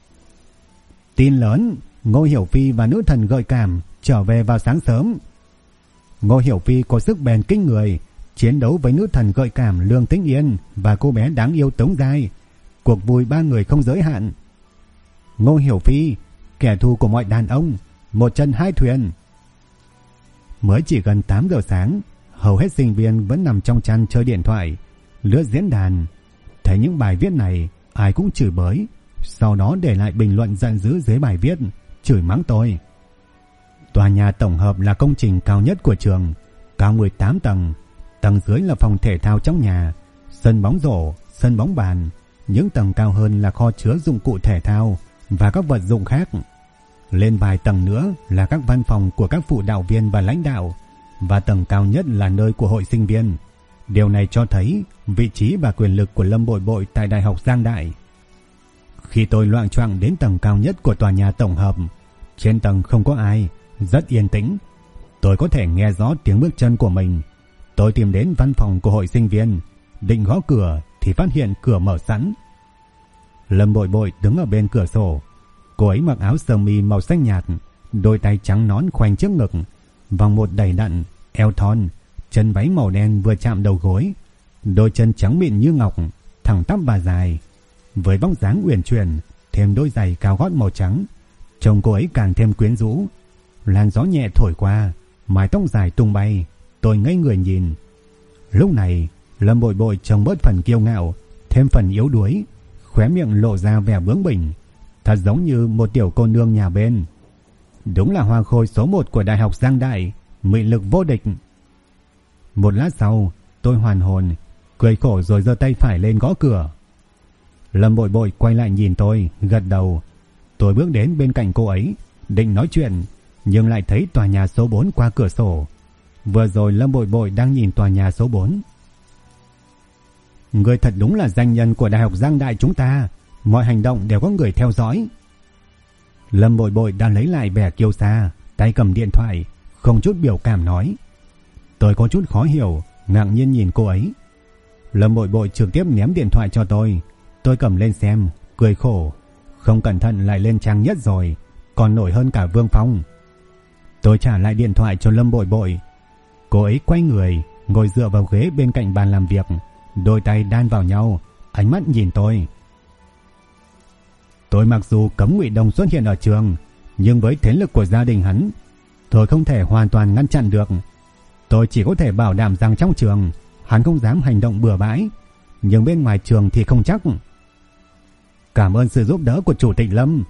Speaker 1: Tin lớn, Ngô Hiểu Phi và nữ thần gợi cảm trở về vào sáng sớm. Ngô Hiểu Phi có sức bền kinh người, chiến đấu với nữ thần gợi cảm Lương Tĩnh Yên và cô bé đáng yêu Tống Giai. Cuộc vui ba người không giới hạn. Ngô Hiểu Phi, kẻ thù của mọi đàn ông, một chân hai thuyền. Mới chỉ gần 8 giờ sáng, hầu hết sinh viên vẫn nằm trong chăn chơi điện thoại, lướt diễn đàn. Thấy những bài viết này, ai cũng chửi bới, sau đó để lại bình luận giận dữ dưới bài viết, chửi mắng tôi. Tòa nhà tổng hợp là công trình cao nhất của trường, cao 18 tầng. Tầng dưới là phòng thể thao trong nhà, sân bóng rổ, sân bóng bàn. Những tầng cao hơn là kho chứa dụng cụ thể thao và các vật dụng khác. Lên vài tầng nữa là các văn phòng của các phụ đạo viên và lãnh đạo, và tầng cao nhất là nơi của hội sinh viên. Điều này cho thấy vị trí và quyền lực của Lâm Bội Bội tại Đại học Giang Đại. Khi tôi loạng choạng đến tầng cao nhất của tòa nhà tổng hợp, trên tầng không có ai, rất yên tĩnh. Tôi có thể nghe rõ tiếng bước chân của mình. Tôi tìm đến văn phòng của hội sinh viên, định gõ cửa thì phát hiện cửa mở sẵn. Lâm Bội Bội đứng ở bên cửa sổ. Cô ấy mặc áo sơ mi màu xanh nhạt, đôi tay trắng nõn khoanh trước ngực, vòng một đầy đặn, eo thon, chân váy màu đen vừa chạm đầu gối, đôi chân trắng mịn như ngọc, thẳng tắp và dài. Với vóc dáng uyển chuyển, thêm đôi giày cao gót màu trắng, trông cô ấy càng thêm quyến rũ. Làn gió nhẹ thổi qua, mái tóc dài tung bay, tôi ngây người nhìn. Lúc này, Lâm Bội Bội trông bớt phần kiêu ngạo, thêm phần yếu đuối, khóe miệng lộ ra vẻ bướng bỉnh, thật giống như một tiểu cô nương nhà bên. Đúng là hoa khôi số 1 của Đại học Giang Đại, mị lực vô địch. Một lát sau, tôi hoàn hồn, cười khổ rồi giơ tay phải lên gõ cửa. Lâm Bội Bội quay lại nhìn tôi, gật đầu. Tôi bước đến bên cạnh cô ấy, định nói chuyện, nhưng lại thấy tòa nhà số 4 qua cửa sổ. Vừa rồi Lâm Bội Bội đang nhìn tòa nhà số 4. Người thật đúng là danh nhân của Đại học Giang Đại chúng ta, mọi hành động đều có người theo dõi. Lâm Bội Bội đang lấy lại vẻ kiêu sa, tay cầm điện thoại, không chút biểu cảm nói. Tôi có chút khó hiểu, ngạc nhiên nhìn cô ấy. Lâm Bội Bội trực tiếp ném điện thoại cho tôi. Tôi cầm lên xem, cười khổ. Không cẩn thận lại lên trang nhất rồi, còn nổi hơn cả Vương Phong. Tôi trả lại điện thoại cho Lâm Bội Bội. Cô ấy quay người, ngồi dựa vào ghế bên cạnh bàn làm việc, đôi tay đan vào nhau, ánh mắt nhìn tôi. Tôi mặc dù cấm Ngụy Đông xuất hiện ở trường, nhưng với thế lực của gia đình hắn, tôi không thể hoàn toàn ngăn chặn được. Tôi chỉ có thể bảo đảm rằng trong trường, hắn không dám hành động bừa bãi, nhưng bên ngoài trường thì không chắc. Cảm ơn sự giúp đỡ của Chủ tịch Lâm.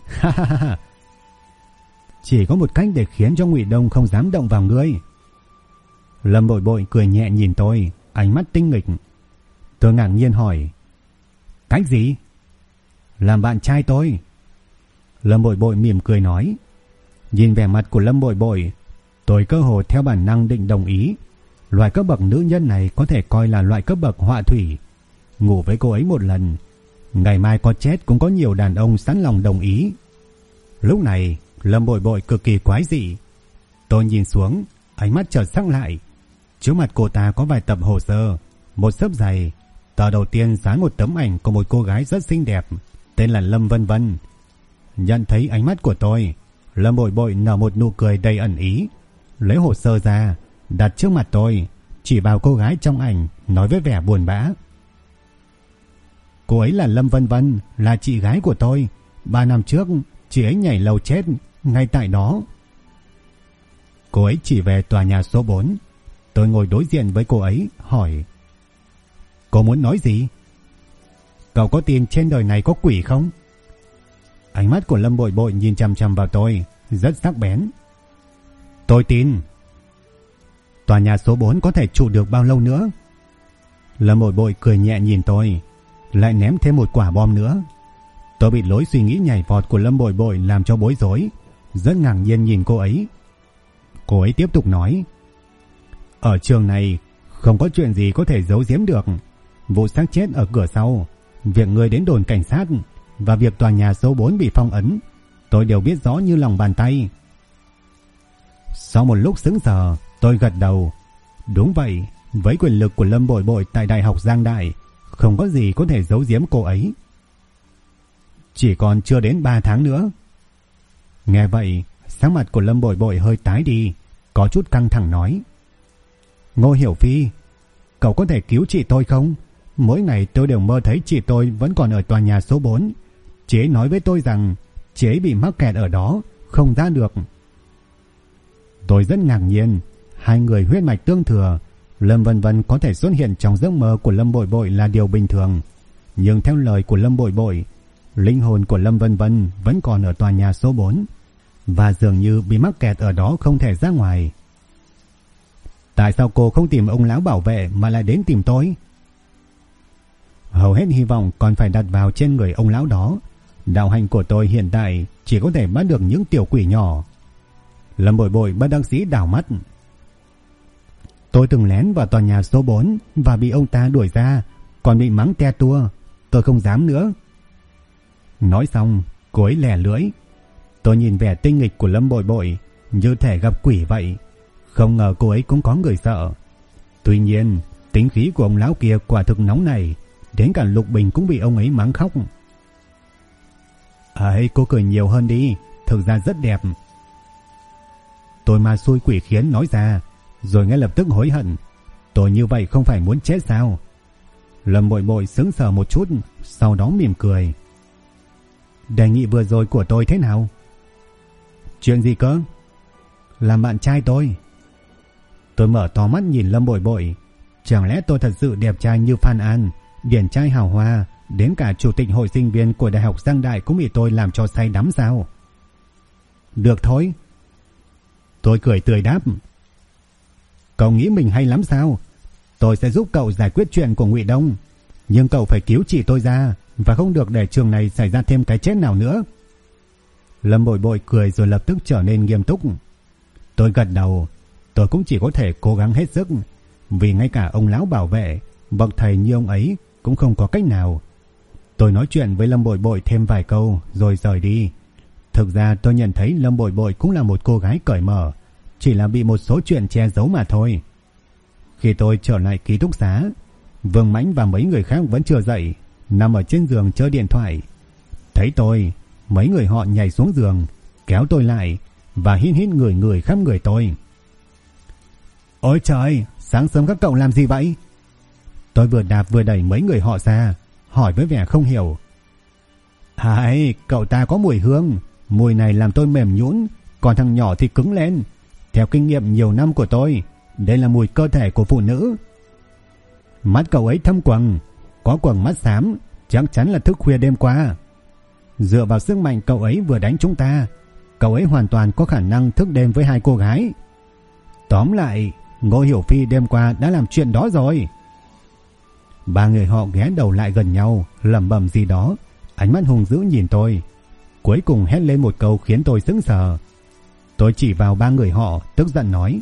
Speaker 1: Chỉ có một cách để khiến cho Ngụy Đông không dám động vào ngươi. Lâm Bội Bội cười nhẹ nhìn tôi, ánh mắt tinh nghịch. Tôi ngạc nhiên hỏi, cách gì? Làm bạn trai tôi. Lâm Bội Bội mỉm cười nói. Nhìn vẻ mặt của Lâm Bội Bội, tôi cơ hồ theo bản năng định đồng ý. Loại cấp bậc nữ nhân này có thể coi là loại cấp bậc họa thủy. Ngủ với cô ấy một lần, ngày mai có chết cũng có nhiều đàn ông sẵn lòng đồng ý. Lúc này Lâm Bội Bội cực kỳ quái dị. Tôi nhìn xuống, ánh mắt chợt sắc lại. Trước mặt cô ta có vài tập hồ sơ, một xấp dày. Tờ đầu tiên dán một tấm ảnh của một cô gái rất xinh đẹp, tên là Lâm Vân Vân. Nhận thấy ánh mắt của tôi, Lâm Bội Bội nở một nụ cười đầy ẩn ý, lấy hồ sơ ra, đặt trước mặt tôi, chỉ vào cô gái trong ảnh, nói với vẻ buồn bã. Cô ấy là Lâm Vân Vân, là chị gái của tôi. 3 năm trước, chị ấy nhảy lầu chết ngay tại đó. Cô ấy chỉ về tòa nhà số 4. Tôi ngồi đối diện với cô ấy, hỏi, cô muốn nói gì? Cậu có tin trên đời này có quỷ không? Ánh mắt của Lâm Bội Bội nhìn chằm chằm vào tôi, rất sắc bén. Tôi tin. Tòa nhà số 4 có thể trụ được bao lâu nữa? Lâm Bội Bội cười nhẹ nhìn tôi, lại ném thêm một quả bom nữa. Tôi bị lối suy nghĩ nhảy vọt của Lâm Bội Bội làm cho bối rối, rất ngạc nhiên nhìn cô ấy. Cô ấy tiếp tục nói: ở trường này không có chuyện gì có thể giấu giếm được. Vụ xác chết ở cửa sau, việc người đến đồn cảnh sát và việc tòa nhà số 4 bị phong ấn, tôi đều biết rõ như lòng bàn tay. Sau một lúc sững sờ, tôi gật đầu. Đúng vậy, với quyền lực của Lâm Bội Bội tại Đại học Giang Đại, không có gì có thể giấu giếm cô ấy. Chỉ còn chưa đến 3 tháng nữa. Nghe vậy, sắc mặt của Lâm Bội Bội hơi tái đi, có chút căng thẳng nói: Ngô Hiểu Phi, cậu có thể cứu chị tôi không? Mỗi ngày tôi đều mơ thấy chị tôi vẫn còn ở tòa nhà số 4. Chị ấy nói với tôi rằng chị ấy bị mắc kẹt ở đó, không ra được. Tôi rất ngạc nhiên, hai người huyết mạch tương thừa, Lâm Vân Vân có thể xuất hiện trong giấc mơ của Lâm Bội Bội là điều bình thường. Nhưng theo lời của Lâm Bội Bội, linh hồn của Lâm Vân Vân vẫn còn ở tòa nhà số 4 và dường như bị mắc kẹt ở đó không thể ra ngoài. Tại sao cô không tìm ông lão bảo vệ mà lại đến tìm tôi? Hầu hết hy vọng còn phải đặt vào trên người ông lão đó. Đạo hành của tôi hiện tại chỉ có thể bắt được những tiểu quỷ nhỏ. Lâm Bội Bội bất đắc dĩ đảo mắt. Tôi từng lén vào tòa nhà số 4 và bị ông ta đuổi ra, còn bị mắng te tua. Tôi không dám nữa. Nói xong, cô ấy lẻ lưỡi. Tôi nhìn vẻ tinh nghịch của Lâm Bội Bội như thể gặp quỷ vậy. Không ngờ cô ấy cũng có người sợ. Tuy nhiên, tính khí của ông lão kia quả thực nóng này, đến cả Lục Bình cũng bị ông ấy mắng khóc. Ấy, cô cười nhiều hơn đi, thực ra rất đẹp. Tôi ma xui quỷ khiến nói ra, rồi ngay lập tức hối hận. Tôi như vậy không phải muốn chết sao? Lâm Bội Bội sững sờ một chút, sau đó mỉm cười. Đề nghị vừa rồi của tôi thế nào? Chuyện gì cơ? Làm bạn trai tôi. Tôi mở to mắt nhìn Lâm Bội Bội. Chẳng lẽ tôi thật sự đẹp trai như Phan An, điển trai hào hoa, đến cả chủ tịch hội sinh viên của Đại học Giang Đại cũng bị tôi làm cho say đắm sao? Được thôi. Tôi cười tươi đáp. Cậu nghĩ mình hay lắm sao? Tôi sẽ giúp cậu giải quyết chuyện của Ngụy Đông, nhưng cậu phải cứu chị tôi ra và không được để trường này xảy ra thêm cái chết nào nữa. Lâm Bội Bội cười rồi lập tức trở nên nghiêm túc. Tôi gật đầu. Tôi cũng chỉ có thể cố gắng hết sức, vì ngay cả ông lão bảo vệ, bậc thầy như ông ấy cũng không có cách nào. Tôi nói chuyện với Lâm Bội Bội thêm vài câu rồi rời đi. Thực ra tôi nhận thấy Lâm Bội Bội cũng là một cô gái cởi mở, chỉ là bị một số chuyện che giấu mà thôi. Khi tôi trở lại ký túc xá, Vương Mãnh và mấy người khác vẫn chưa dậy, nằm ở trên giường chơi điện thoại. Thấy tôi, mấy người họ nhảy xuống giường, kéo tôi lại và hít hít người khắp người tôi. Ôi trời, sáng sớm các cậu làm gì vậy? Tôi vừa đạp vừa đẩy mấy người họ ra, hỏi với vẻ không hiểu. Hay, cậu ta có mùi hương, mùi này làm tôi mềm nhũn, còn thằng nhỏ thì cứng lên. Theo kinh nghiệm nhiều năm của tôi, đây là mùi cơ thể của phụ nữ. Mắt cậu ấy thâm quầng, có quầng mắt xám, chắc chắn là thức khuya đêm qua. Dựa vào sức mạnh cậu ấy vừa đánh chúng ta, cậu ấy hoàn toàn có khả năng thức đêm với hai cô gái. Tóm lại, Ngô Hiểu Phi đêm qua đã làm chuyện đó rồi. Ba người họ ghé đầu lại gần nhau, lẩm bẩm gì đó, ánh mắt hung dữ nhìn tôi. Cuối cùng hét lên một câu khiến tôi sững sờ. Tôi chỉ vào ba người họ, tức giận nói: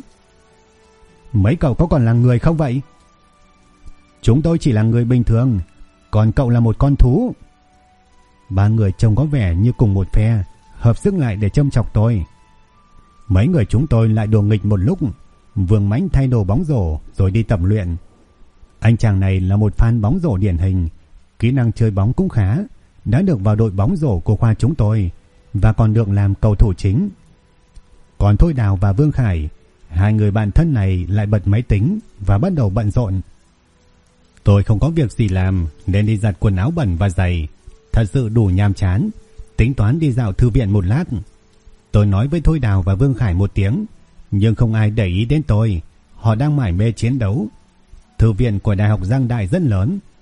Speaker 1: Mấy cậu có còn là người không vậy? Chúng tôi chỉ là người bình thường, còn cậu là một con thú. Ba người trông có vẻ như cùng một phe, hợp sức lại để châm chọc tôi. Mấy người chúng tôi lại đùa nghịch một lúc. Vương Mãnh thay đồ bóng rổ rồi đi tập luyện. Anh chàng này là một fan bóng rổ điển hình, kỹ năng chơi bóng cũng khá, đã được vào đội bóng rổ của khoa chúng tôi và còn được làm cầu thủ chính. Còn Thôi Đào và Vương Khải, hai người bạn thân này lại bật máy tính và bắt đầu bận rộn. Tôi không có việc gì làm nên đi giặt quần áo bẩn và giày, thật sự đủ nhàm chán, tính toán đi dạo thư viện một lát. Tôi nói với Thôi Đào và Vương Khải một tiếng, nhưng không ai để ý đến tôi, họ đang mải mê chiến đấu. Thư viện của Đại học Giang Đại rất lớn,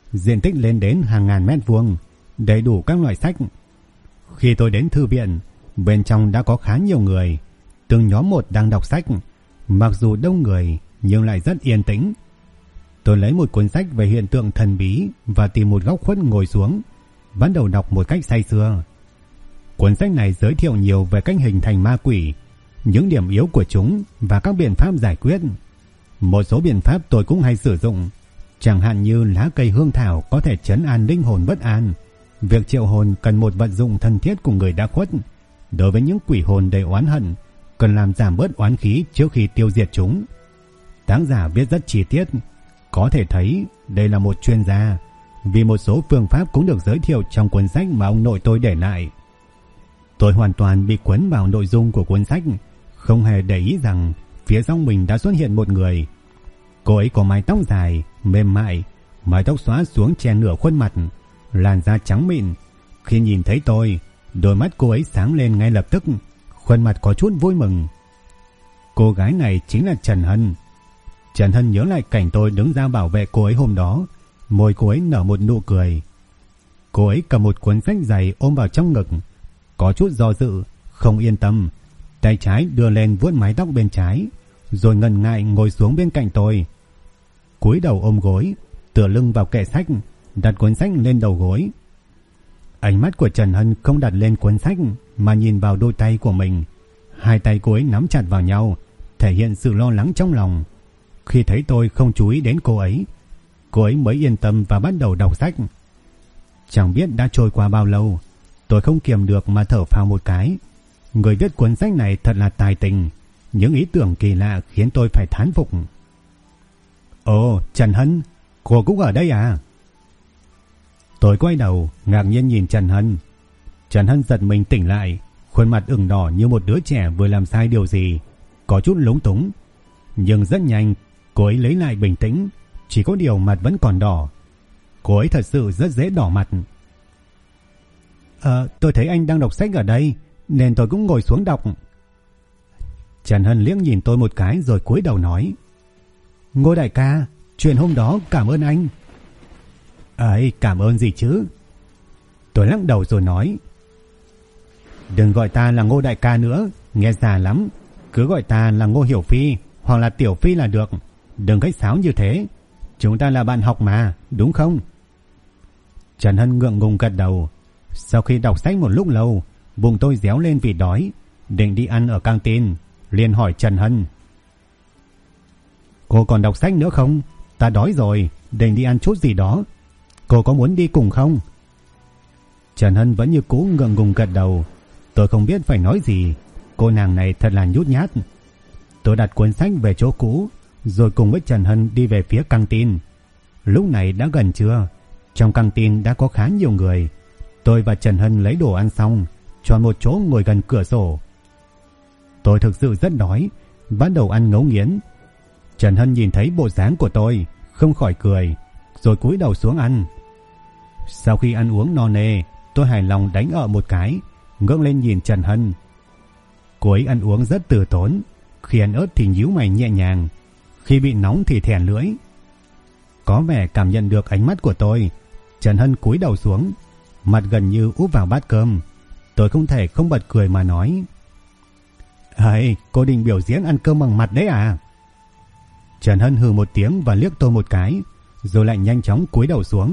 Speaker 1: diện tích lên đến hàng ngàn mét vuông, đầy đủ các loại sách. Khi tôi đến thư viện, bên trong đã có khá nhiều người, từng nhóm một đang đọc sách, mặc dù đông người nhưng lại rất yên tĩnh. Tôi lấy một cuốn sách về hiện tượng thần bí và tìm một góc khuất ngồi xuống, bắt đầu đọc một cách say sưa. Cuốn sách này giới thiệu nhiều về cách hình thành ma quỷ, những điểm yếu của chúng và các biện pháp giải quyết. Một số biện pháp tôi cũng hay sử dụng, chẳng hạn như lá cây hương thảo có thể trấn an linh hồn bất an. Việc triệu hồn cần một vận dụng thân thiết của người đã khuất. Đối với những quỷ hồn đầy oán hận, cần làm giảm bớt oán khí trước khi tiêu diệt chúng. Tác giả viết rất chi tiết, có thể thấy đây là một chuyên gia, vì một số phương pháp cũng được giới thiệu trong cuốn sách mà ông nội tôi để lại. Tôi hoàn toàn bị cuốn vào nội dung của cuốn sách, không hề để ý rằng phía sau mình đã xuất hiện một người. Cô ấy có mái tóc dài, mềm mại, mái tóc xõa xuống che nửa khuôn mặt, làn da trắng mịn. Khi nhìn thấy tôi, đôi mắt cô ấy sáng lên ngay lập tức, khuôn mặt có chút vui mừng. Cô gái này chính là Trần Hân. Trần Hân nhớ lại cảnh tôi đứng ra bảo vệ cô ấy hôm đó, môi cô ấy nở một nụ cười. Cô ấy cầm một cuốn sách dày ôm vào trong ngực, có chút do dự, không yên tâm, tay trái đưa lên vuốt mái tóc bên trái, rồi ngần ngại ngồi xuống bên cạnh tôi. Cúi đầu ôm gối, tựa lưng vào kệ sách, đặt cuốn sách lên đầu gối. Ánh mắt của Trần Hân không đặt lên cuốn sách mà nhìn vào đôi tay của mình. Hai tay cô ấy nắm chặt vào nhau, thể hiện sự lo lắng trong lòng. Khi thấy tôi không chú ý đến cô ấy mới yên tâm và bắt đầu đọc sách. Chẳng biết đã trôi qua bao lâu, tôi không kiềm được mà thở phào một cái. Người viết cuốn sách này thật là tài tình, những ý tưởng kỳ lạ khiến tôi phải thán phục. Ồ, Trần Hân, cô cũng ở đây à? Tôi quay đầu, ngạc nhiên nhìn Trần Hân. Trần Hân giật mình tỉnh lại, khuôn mặt ửng đỏ như một đứa trẻ vừa làm sai điều gì, có chút lúng túng. Nhưng rất nhanh, cô ấy lấy lại bình tĩnh, chỉ có điều mặt vẫn còn đỏ. Cô ấy thật sự rất dễ đỏ mặt. Tôi thấy anh đang đọc sách ở đây, nên tôi cũng ngồi xuống đọc. Trần Hân liếc nhìn tôi một cái rồi cúi đầu nói: Ngô đại ca, chuyện hôm đó cảm ơn anh. Ấy, cảm ơn gì chứ? Tôi lắc đầu rồi nói: Đừng gọi ta là Ngô đại ca nữa, nghe già lắm. Cứ gọi ta là Ngô Hiểu Phi hoặc là Tiểu Phi là được. Đừng khách sáo như thế, chúng ta là bạn học mà, đúng không? Trần Hân ngượng ngùng gật đầu. Sau khi đọc sách một lúc lâu, bụng tôi réo lên vì đói, định đi ăn ở căng tin, liền hỏi Trần Hân: Cô còn đọc sách nữa không? Ta đói rồi, định đi ăn chút gì đó. Cô có muốn đi cùng không? Trần Hân vẫn như cũ ngượng ngùng gật đầu. Tôi không biết phải nói gì, cô nàng này thật là nhút nhát. Tôi đặt cuốn sách về chỗ cũ, rồi cùng với Trần Hân đi về phía căng tin. Lúc này đã gần trưa, trong căng tin đã có khá nhiều người. Tôi và Trần Hân lấy đồ ăn xong, chọn một chỗ ngồi gần cửa sổ. Tôi thực sự rất đói, bắt đầu ăn ngấu nghiến. Trần Hân nhìn thấy bộ dáng của tôi, không khỏi cười, rồi cúi đầu xuống ăn. Sau khi ăn uống no nê, tôi hài lòng đánh ợ một cái, ngước lên nhìn Trần Hân. Cô ấy ăn uống rất từ tốn, khi ăn ớt thì nhíu mày nhẹ nhàng, khi bị nóng thì thẻ lưỡi. Có vẻ cảm nhận được ánh mắt của tôi, Trần Hân cúi đầu xuống, mặt gần như úp vào bát cơm. Tôi không thể không bật cười mà nói: Hây, cô định biểu diễn ăn cơm bằng mặt đấy à? Trần Hân hừ một tiếng và liếc tôi một cái, rồi lại nhanh chóng cúi đầu xuống.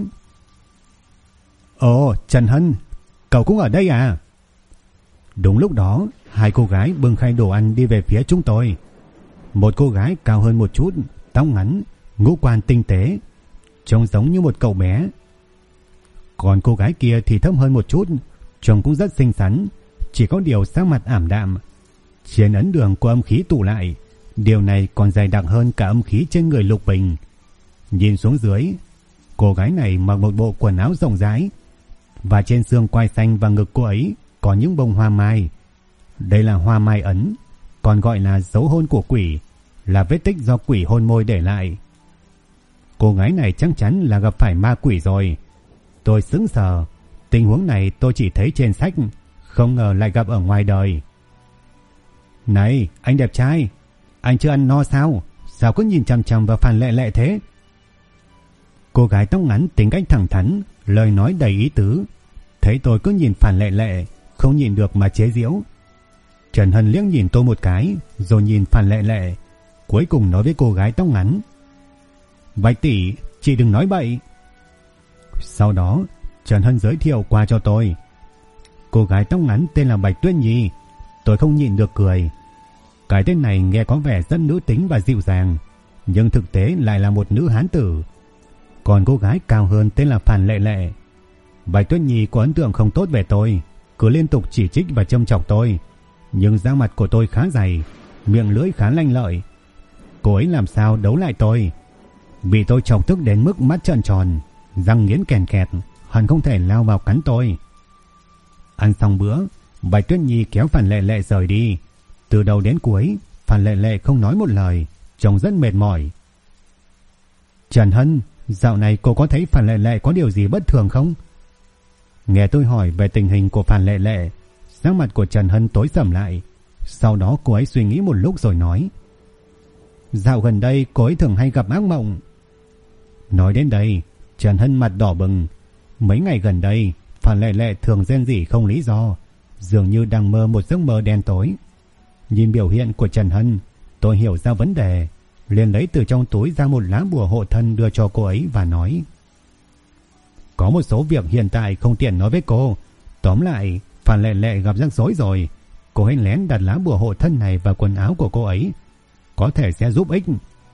Speaker 1: Ồ, Trần Hân, cậu cũng ở đây à? Đúng lúc đó, hai cô gái bưng khay đồ ăn đi về phía chúng tôi. Một cô gái cao hơn một chút, tóc ngắn, ngũ quan tinh tế, trông giống như một cậu bé. Còn cô gái kia thì thấp hơn một chút, trông cũng rất xinh xắn, chỉ có điều sắc mặt ảm đạm. Trên ấn đường có âm khí tụ lại, điều này còn dày đặc hơn cả âm khí trên người Lục Bình. Nhìn xuống dưới, cô gái này mặc một bộ quần áo rộng rãi, và trên xương quai xanh và ngực cô ấy có những bông hoa mai. Đây là hoa mai ấn, còn gọi là dấu hôn của quỷ, là vết tích do quỷ hôn môi để lại. Cô gái này chắc chắn là gặp phải ma quỷ rồi. Tôi sững sờ, tình huống này tôi chỉ thấy trên sách, không ngờ lại gặp ở ngoài đời. Này, anh đẹp trai, anh chưa ăn no sao? Sao cứ nhìn chằm chằm vào Phan Lệ Lệ thế? Cô gái tóc ngắn tính cách thẳng thắn, lời nói đầy ý tứ. Thấy tôi cứ nhìn Phan Lệ Lệ, không nhìn được mà chế giễu. Trần Hân liếc nhìn tôi một cái, rồi nhìn Phan Lệ Lệ, cuối cùng nói với cô gái tóc ngắn: Bạch tỷ, chị đừng nói bậy. Sau đó Trần Hân giới thiệu qua cho tôi. Cô gái tóc ngắn tên là Bạch Tuyết Nhi. Tôi không nhịn được cười. Cái tên này nghe có vẻ rất nữ tính và dịu dàng, nhưng thực tế lại là một nữ hán tử. Còn cô gái cao hơn tên là Phan Lệ Lệ. Bạch Tuyết Nhi có ấn tượng không tốt về tôi, cứ liên tục chỉ trích và châm chọc tôi. Nhưng da mặt của tôi khá dày, miệng lưỡi khá lanh lợi. Cô ấy làm sao đấu lại tôi. Bị tôi chọc tức đến mức mắt trợn tròn, răng nghiến kèn kẹt, hận không thể lao vào cắn tôi. Ăn xong bữa, Bạch Tuyết Nhi kéo Phan Lệ Lệ rời đi. Từ đầu đến cuối, Phan Lệ Lệ không nói một lời, trông rất mệt mỏi. Trần Hân, dạo này cô có thấy Phan Lệ Lệ có điều gì bất thường không? Nghe tôi hỏi về tình hình của Phan Lệ Lệ, sắc mặt của Trần Hân tối sầm lại. Sau đó cô ấy suy nghĩ một lúc rồi nói: Dạo gần đây cô ấy thường hay gặp ác mộng. Nói đến đây, Trần Hân mặt đỏ bừng. Mấy ngày gần đây, Phan Lệ Lệ thường rên rỉ không lý do, dường như đang mơ một giấc mơ đen tối. Nhìn biểu hiện của Trần Hân, tôi hiểu ra vấn đề, liền lấy từ trong túi ra một lá bùa hộ thân đưa cho cô ấy và nói: Có một số việc hiện tại không tiện nói với cô. Tóm lại, Phan Lệ Lệ gặp rắc rối rồi. Cô hãy lén đặt lá bùa hộ thân này vào quần áo của cô ấy, có thể sẽ giúp ích.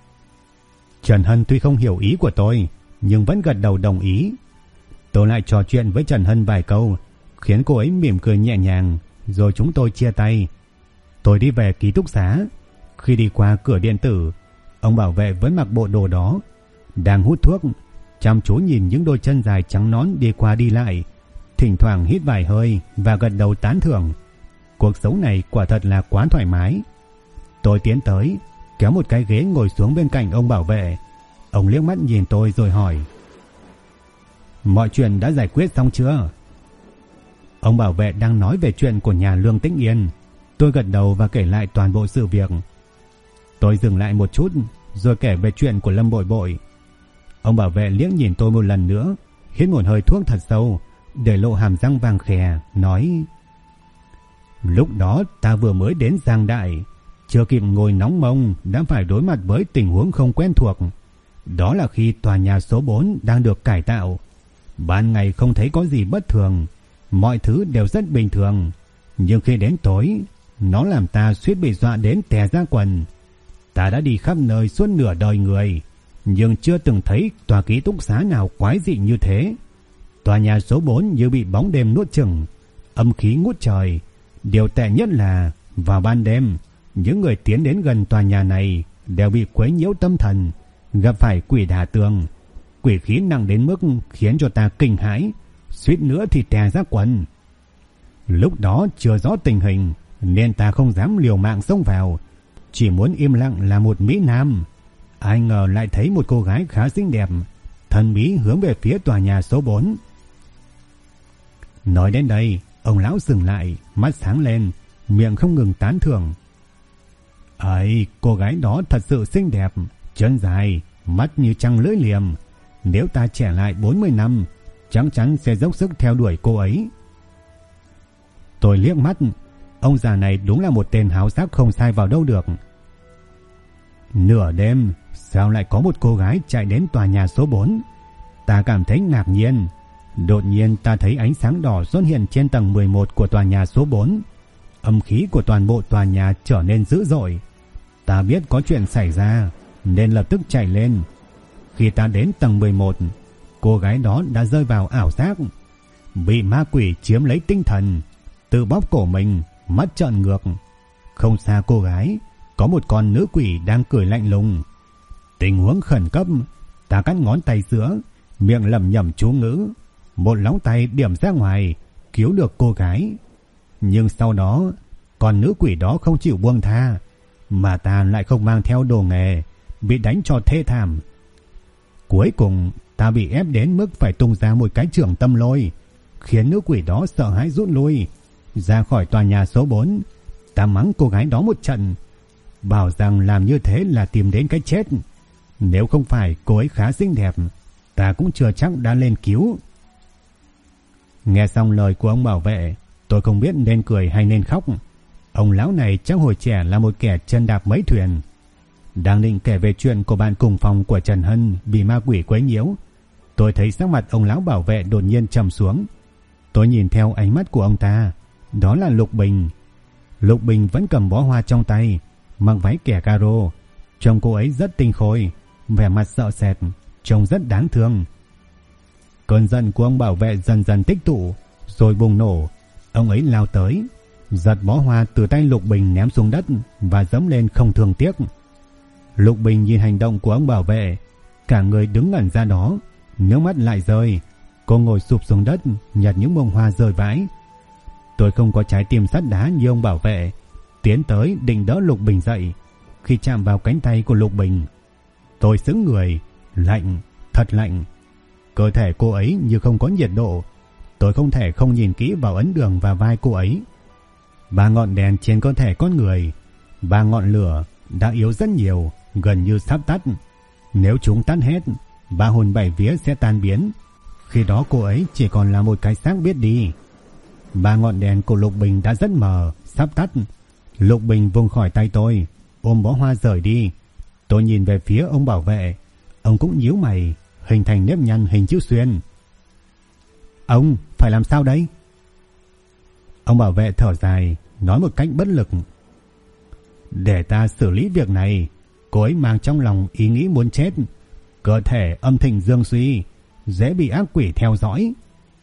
Speaker 1: Trần Hân tuy không hiểu ý của tôi, nhưng vẫn gật đầu đồng ý. Tôi lại trò chuyện với Trần Hân vài câu, khiến cô ấy mỉm cười nhẹ nhàng, rồi chúng tôi chia tay. Tôi đi về ký túc xá. Khi đi qua cửa điện tử, ông bảo vệ vẫn mặc bộ đồ đó, đang hút thuốc, chăm chú nhìn những đôi chân dài trắng nõn đi qua đi lại, thỉnh thoảng hít vài hơi và gật đầu tán thưởng. Cuộc sống này quả thật là quá thoải mái. Tôi tiến tới, kéo một cái ghế ngồi xuống bên cạnh ông bảo vệ. Ông liếc mắt nhìn tôi rồi hỏi: Mọi chuyện đã giải quyết xong chưa? Ông bảo vệ đang nói về chuyện của nhà Lương Tĩnh Yên. Tôi gật đầu và kể lại toàn bộ sự việc. Tôi dừng lại một chút rồi kể về chuyện của Lâm Bội Bội. Ông bảo vệ liếc nhìn tôi một lần nữa, hít một hơi thuốc thật sâu, để lộ hàm răng vàng khè, nói: Lúc đó ta vừa mới đến Giang Đại, chưa kịp ngồi nóng mông đã phải đối mặt với tình huống không quen thuộc. Đó là khi tòa nhà số 4 đang được cải tạo. Ban ngày không thấy có gì bất thường, mọi thứ đều rất bình thường. Nhưng khi đến tối, nó làm ta suýt bị dọa đến tè ra quần. Ta đã đi khắp nơi suốt nửa đời người, nhưng chưa từng thấy tòa ký túc xá nào quái dị như thế. Tòa nhà số 4 như bị bóng đêm nuốt chửng, âm khí ngút trời. Điều tệ nhất là vào ban đêm, những người tiến đến gần tòa nhà này đều bị quấy nhiễu tâm thần, gặp phải quỷ đả tường. Quỷ khí nặng đến mức khiến cho ta kinh hãi, suýt nữa thì tè ra quần. Lúc đó chưa rõ tình hình nên ta không dám liều mạng xông vào, chỉ muốn im lặng là một mỹ nam. Ai ngờ lại thấy một cô gái khá xinh đẹp, thần bí hướng về phía tòa nhà số 4. Nói đến đây, ông lão dừng lại, mắt sáng lên, miệng không ngừng tán thưởng: Ấy, cô gái đó thật sự xinh đẹp, chân dài, mắt như trăng lưỡi liềm. Nếu ta trẻ lại 40 năm, chắc chắn sẽ dốc sức theo đuổi cô ấy. Tôi liếc mắt, ông già này đúng là một tên háo sắc không sai vào đâu được. Nửa đêm, sao lại có một cô gái chạy đến tòa nhà số 4? Ta cảm thấy ngạc nhiên. Đột nhiên ta thấy ánh sáng đỏ xuất hiện trên tầng 11 của tòa nhà số 4. Âm khí của toàn bộ tòa nhà trở nên dữ dội. Ta biết có chuyện xảy ra nên lập tức chạy lên. Khi ta đến tầng 11, cô gái đó đã rơi vào ảo giác, bị ma quỷ chiếm lấy tinh thần, tự bóp cổ mình, mắt trợn ngược. Không xa cô gái có một con nữ quỷ đang cười lạnh lùng. Tình huống khẩn cấp, ta cắt ngón tay giữa, miệng lẩm nhẩm chú ngữ. Một lóng tay điểm ra ngoài, cứu được cô gái. Nhưng sau đó, con nữ quỷ đó không chịu buông tha, mà ta lại không mang theo đồ nghề, bị đánh cho thê thảm. Cuối cùng, ta bị ép đến mức phải tung ra một cái chưởng tâm lôi, khiến nữ quỷ đó sợ hãi rút lui ra khỏi tòa nhà số 4. Ta mắng cô gái đó một trận, bảo rằng làm như thế là tìm đến cái chết. Nếu không phải cô ấy khá xinh đẹp, ta cũng chưa chắc đã lên cứu. Nghe xong lời của ông bảo vệ, tôi không biết nên cười hay nên khóc. Ông lão này chắc hồi trẻ là một kẻ chân đạp mấy thuyền. Đang định kể về chuyện của bạn cùng phòng của Trần Hân bị ma quỷ quấy nhiễu, tôi thấy sắc mặt ông lão bảo vệ đột nhiên trầm xuống. Tôi nhìn theo ánh mắt của ông ta, đó là Lục Bình. Lục Bình vẫn cầm bó hoa trong tay, mặc váy kẻ caro. Trông cô ấy rất tinh khôi, vẻ mặt sợ sệt, trông rất đáng thương. Cơn giận của ông bảo vệ dần dần tích tụ, rồi bùng nổ. Ông ấy lao tới, giật bó hoa từ tay Lục Bình ném xuống đất và giẫm lên không thương tiếc. Lục Bình nhìn hành động của ông bảo vệ, cả người đứng ngẩn ra đó, nước mắt lại rơi. Cô ngồi sụp xuống đất, nhặt những bông hoa rơi vãi. Tôi không có trái tim sắt đá như ông bảo vệ, tiến tới định đỡ Lục Bình dậy. Khi chạm vào cánh tay của Lục Bình, tôi sững người, lạnh, thật lạnh. Cơ thể cô ấy như không có nhiệt độ. Tôi không thể không nhìn kỹ vào ấn đường và vai cô ấy. 3 ngọn đèn trên cơ thể con người, 3 ngọn lửa đã yếu rất nhiều, gần như sắp tắt. Nếu chúng tắt hết, 3 hồn 7 vía sẽ tan biến. Khi đó cô ấy chỉ còn là một cái xác biết đi. 3 ngọn đèn của Lục Bình đã rất mờ, sắp tắt. Lục Bình vùng khỏi tay tôi, ôm bó hoa rời đi. Tôi nhìn về phía ông bảo vệ, ông cũng nhíu mày, hình thành nếp nhăn hình chữ xuyên. Ông phải làm sao đây? Ông bảo vệ thở dài, nói một cách bất lực. Để ta xử lý việc này. Cô ấy mang trong lòng ý nghĩ muốn chết, cơ thể âm thịnh dương suy, dễ bị ác quỷ theo dõi.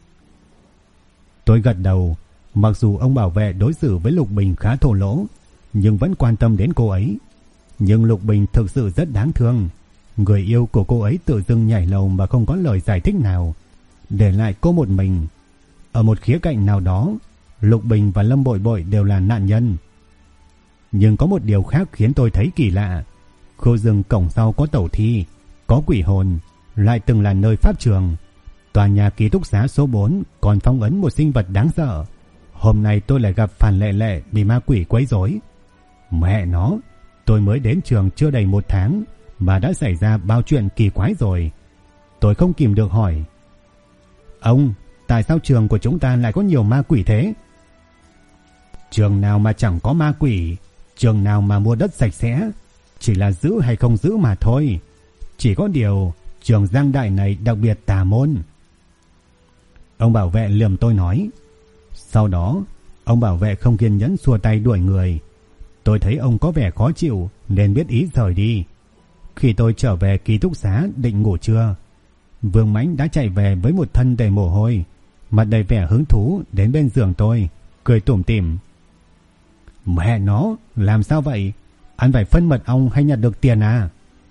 Speaker 1: Tôi gật đầu. Mặc dù ông bảo vệ đối xử với Lục Bình khá thô lỗ, nhưng vẫn quan tâm đến cô ấy. Nhưng Lục Bình thực sự rất đáng thương. Người yêu của cô ấy tự dưng nhảy lầu mà không có lời giải thích nào, để lại cô một mình. Ở một khía cạnh nào đó, Lục Bình và Lâm Bội Bội đều là nạn nhân. Nhưng có một điều khác khiến tôi thấy kỳ lạ. Khu rừng cổng sau có tẩu thi, có quỷ hồn, lại từng là nơi pháp trường. Tòa nhà ký túc xá số 4 còn phong ấn một sinh vật đáng sợ. Hôm nay tôi lại gặp Phản Lệ Lệ bị ma quỷ quấy rối. Mẹ nó, tôi mới đến trường chưa đầy 1 tháng mà đã xảy ra bao chuyện kỳ quái rồi. Tôi không kìm được hỏi: Ông, tại sao trường của chúng ta lại có nhiều ma quỷ thế? Trường nào mà chẳng có ma quỷ, trường nào mà mua đất sạch sẽ, chỉ là giữ hay không giữ mà thôi. Chỉ có điều trường Giang Đại này đặc biệt tà môn. Ông bảo vệ lườm tôi nói. Sau đó ông bảo vệ không kiên nhẫn xua tay đuổi người. Tôi thấy ông có vẻ khó chịu nên biết ý rời đi. Khi tôi trở về ký túc xá định ngủ trưa, Vương Mãnh đã chạy về với một thân đầy mồ hôi, mặt đầy vẻ hứng thú đến bên giường tôi, cười tủm tỉm. Mẹ nó, làm sao vậy? Ăn phải phân mật ong hay nhặt được tiền à?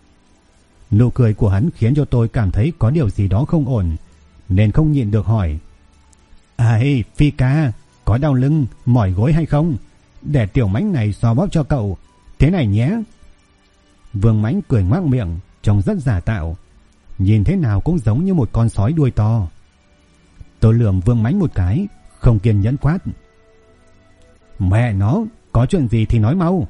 Speaker 1: Nụ cười của hắn khiến cho tôi cảm thấy có điều gì đó không ổn, nên không nhịn được hỏi: Ây, Phi ca, có đau lưng, mỏi gối hay không? Để Tiểu Mãnh này xoa bóp cho cậu. Thế này nhé. Vương Mãnh cười ngoác miệng, trông rất giả tạo, nhìn thế nào cũng giống như một con sói đuôi to. Tôi lườm Vương Mãnh một cái, không kiên nhẫn quát: Mẹ nó, có chuyện gì thì nói mau.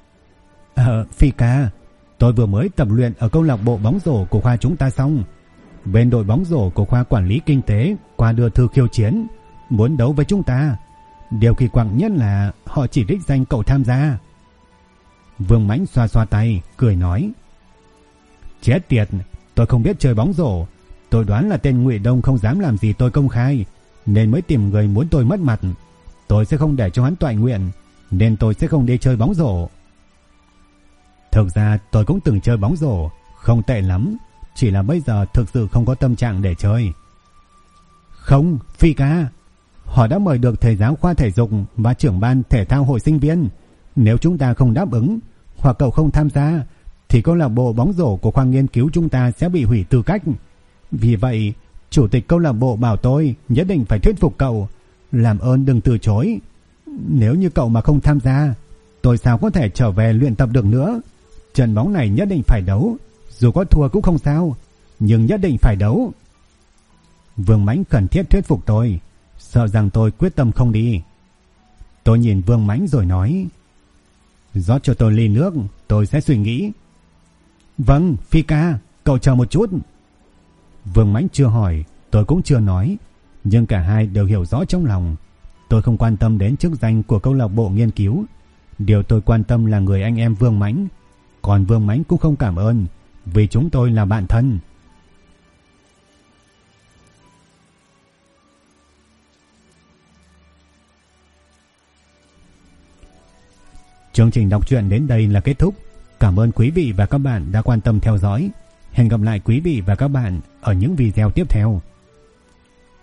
Speaker 1: Phi ca, tôi vừa mới tập luyện ở câu lạc bộ bóng rổ của khoa chúng ta xong. Bên đội bóng rổ của khoa quản lý kinh tế qua đưa thư khiêu chiến, muốn đấu với chúng ta. Điều kỳ quặc nhất là họ chỉ đích danh cậu tham gia. Vương Mãnh xoa xoa tay, cười nói: Chết tiệt, tôi không biết chơi bóng rổ. Tôi đoán là tên Ngụy Đông không dám làm gì tôi công khai, nên mới tìm người muốn tôi mất mặt. Tôi sẽ không để cho hắn toại nguyện, nên tôi sẽ không đi chơi bóng rổ. Thực ra tôi cũng từng chơi bóng rổ, không tệ lắm, chỉ là bây giờ thực sự không có tâm trạng để chơi. Không, Phi ca, họ đã mời được thầy giáo khoa thể dục và trưởng ban thể thao hội sinh viên. Nếu chúng ta không đáp ứng hoặc cậu không tham gia thì câu lạc bộ bóng rổ của khoa nghiên cứu chúng ta sẽ bị hủy tư cách. Vì vậy, chủ tịch câu lạc bộ bảo tôi nhất định phải thuyết phục cậu, làm ơn đừng từ chối. Nếu như cậu mà không tham gia, tôi sao có thể trở về luyện tập được nữa. Trận bóng này nhất định phải đấu, dù có thua cũng không sao, nhưng nhất định phải đấu. Vương Mãnh khẩn thiết thuyết phục tôi, sợ rằng tôi quyết tâm không đi. Tôi nhìn Vương Mãnh rồi nói: Rót cho tôi ly nước, tôi sẽ suy nghĩ. Vâng, Phi ca, cậu chờ một chút. Vương Mãnh chưa hỏi, tôi cũng chưa nói, nhưng cả hai đều hiểu rõ trong lòng. Tôi không quan tâm đến chức danh của câu lạc bộ nghiên cứu. Điều tôi quan tâm là người anh em Vương Mãnh. Còn Vương Mãnh cũng không cảm ơn, vì chúng tôi là bạn thân. Chương trình đọc truyện đến đây là kết thúc. Cảm ơn quý vị và các bạn đã quan tâm theo dõi. Hẹn gặp lại quý vị và các bạn ở những video tiếp theo.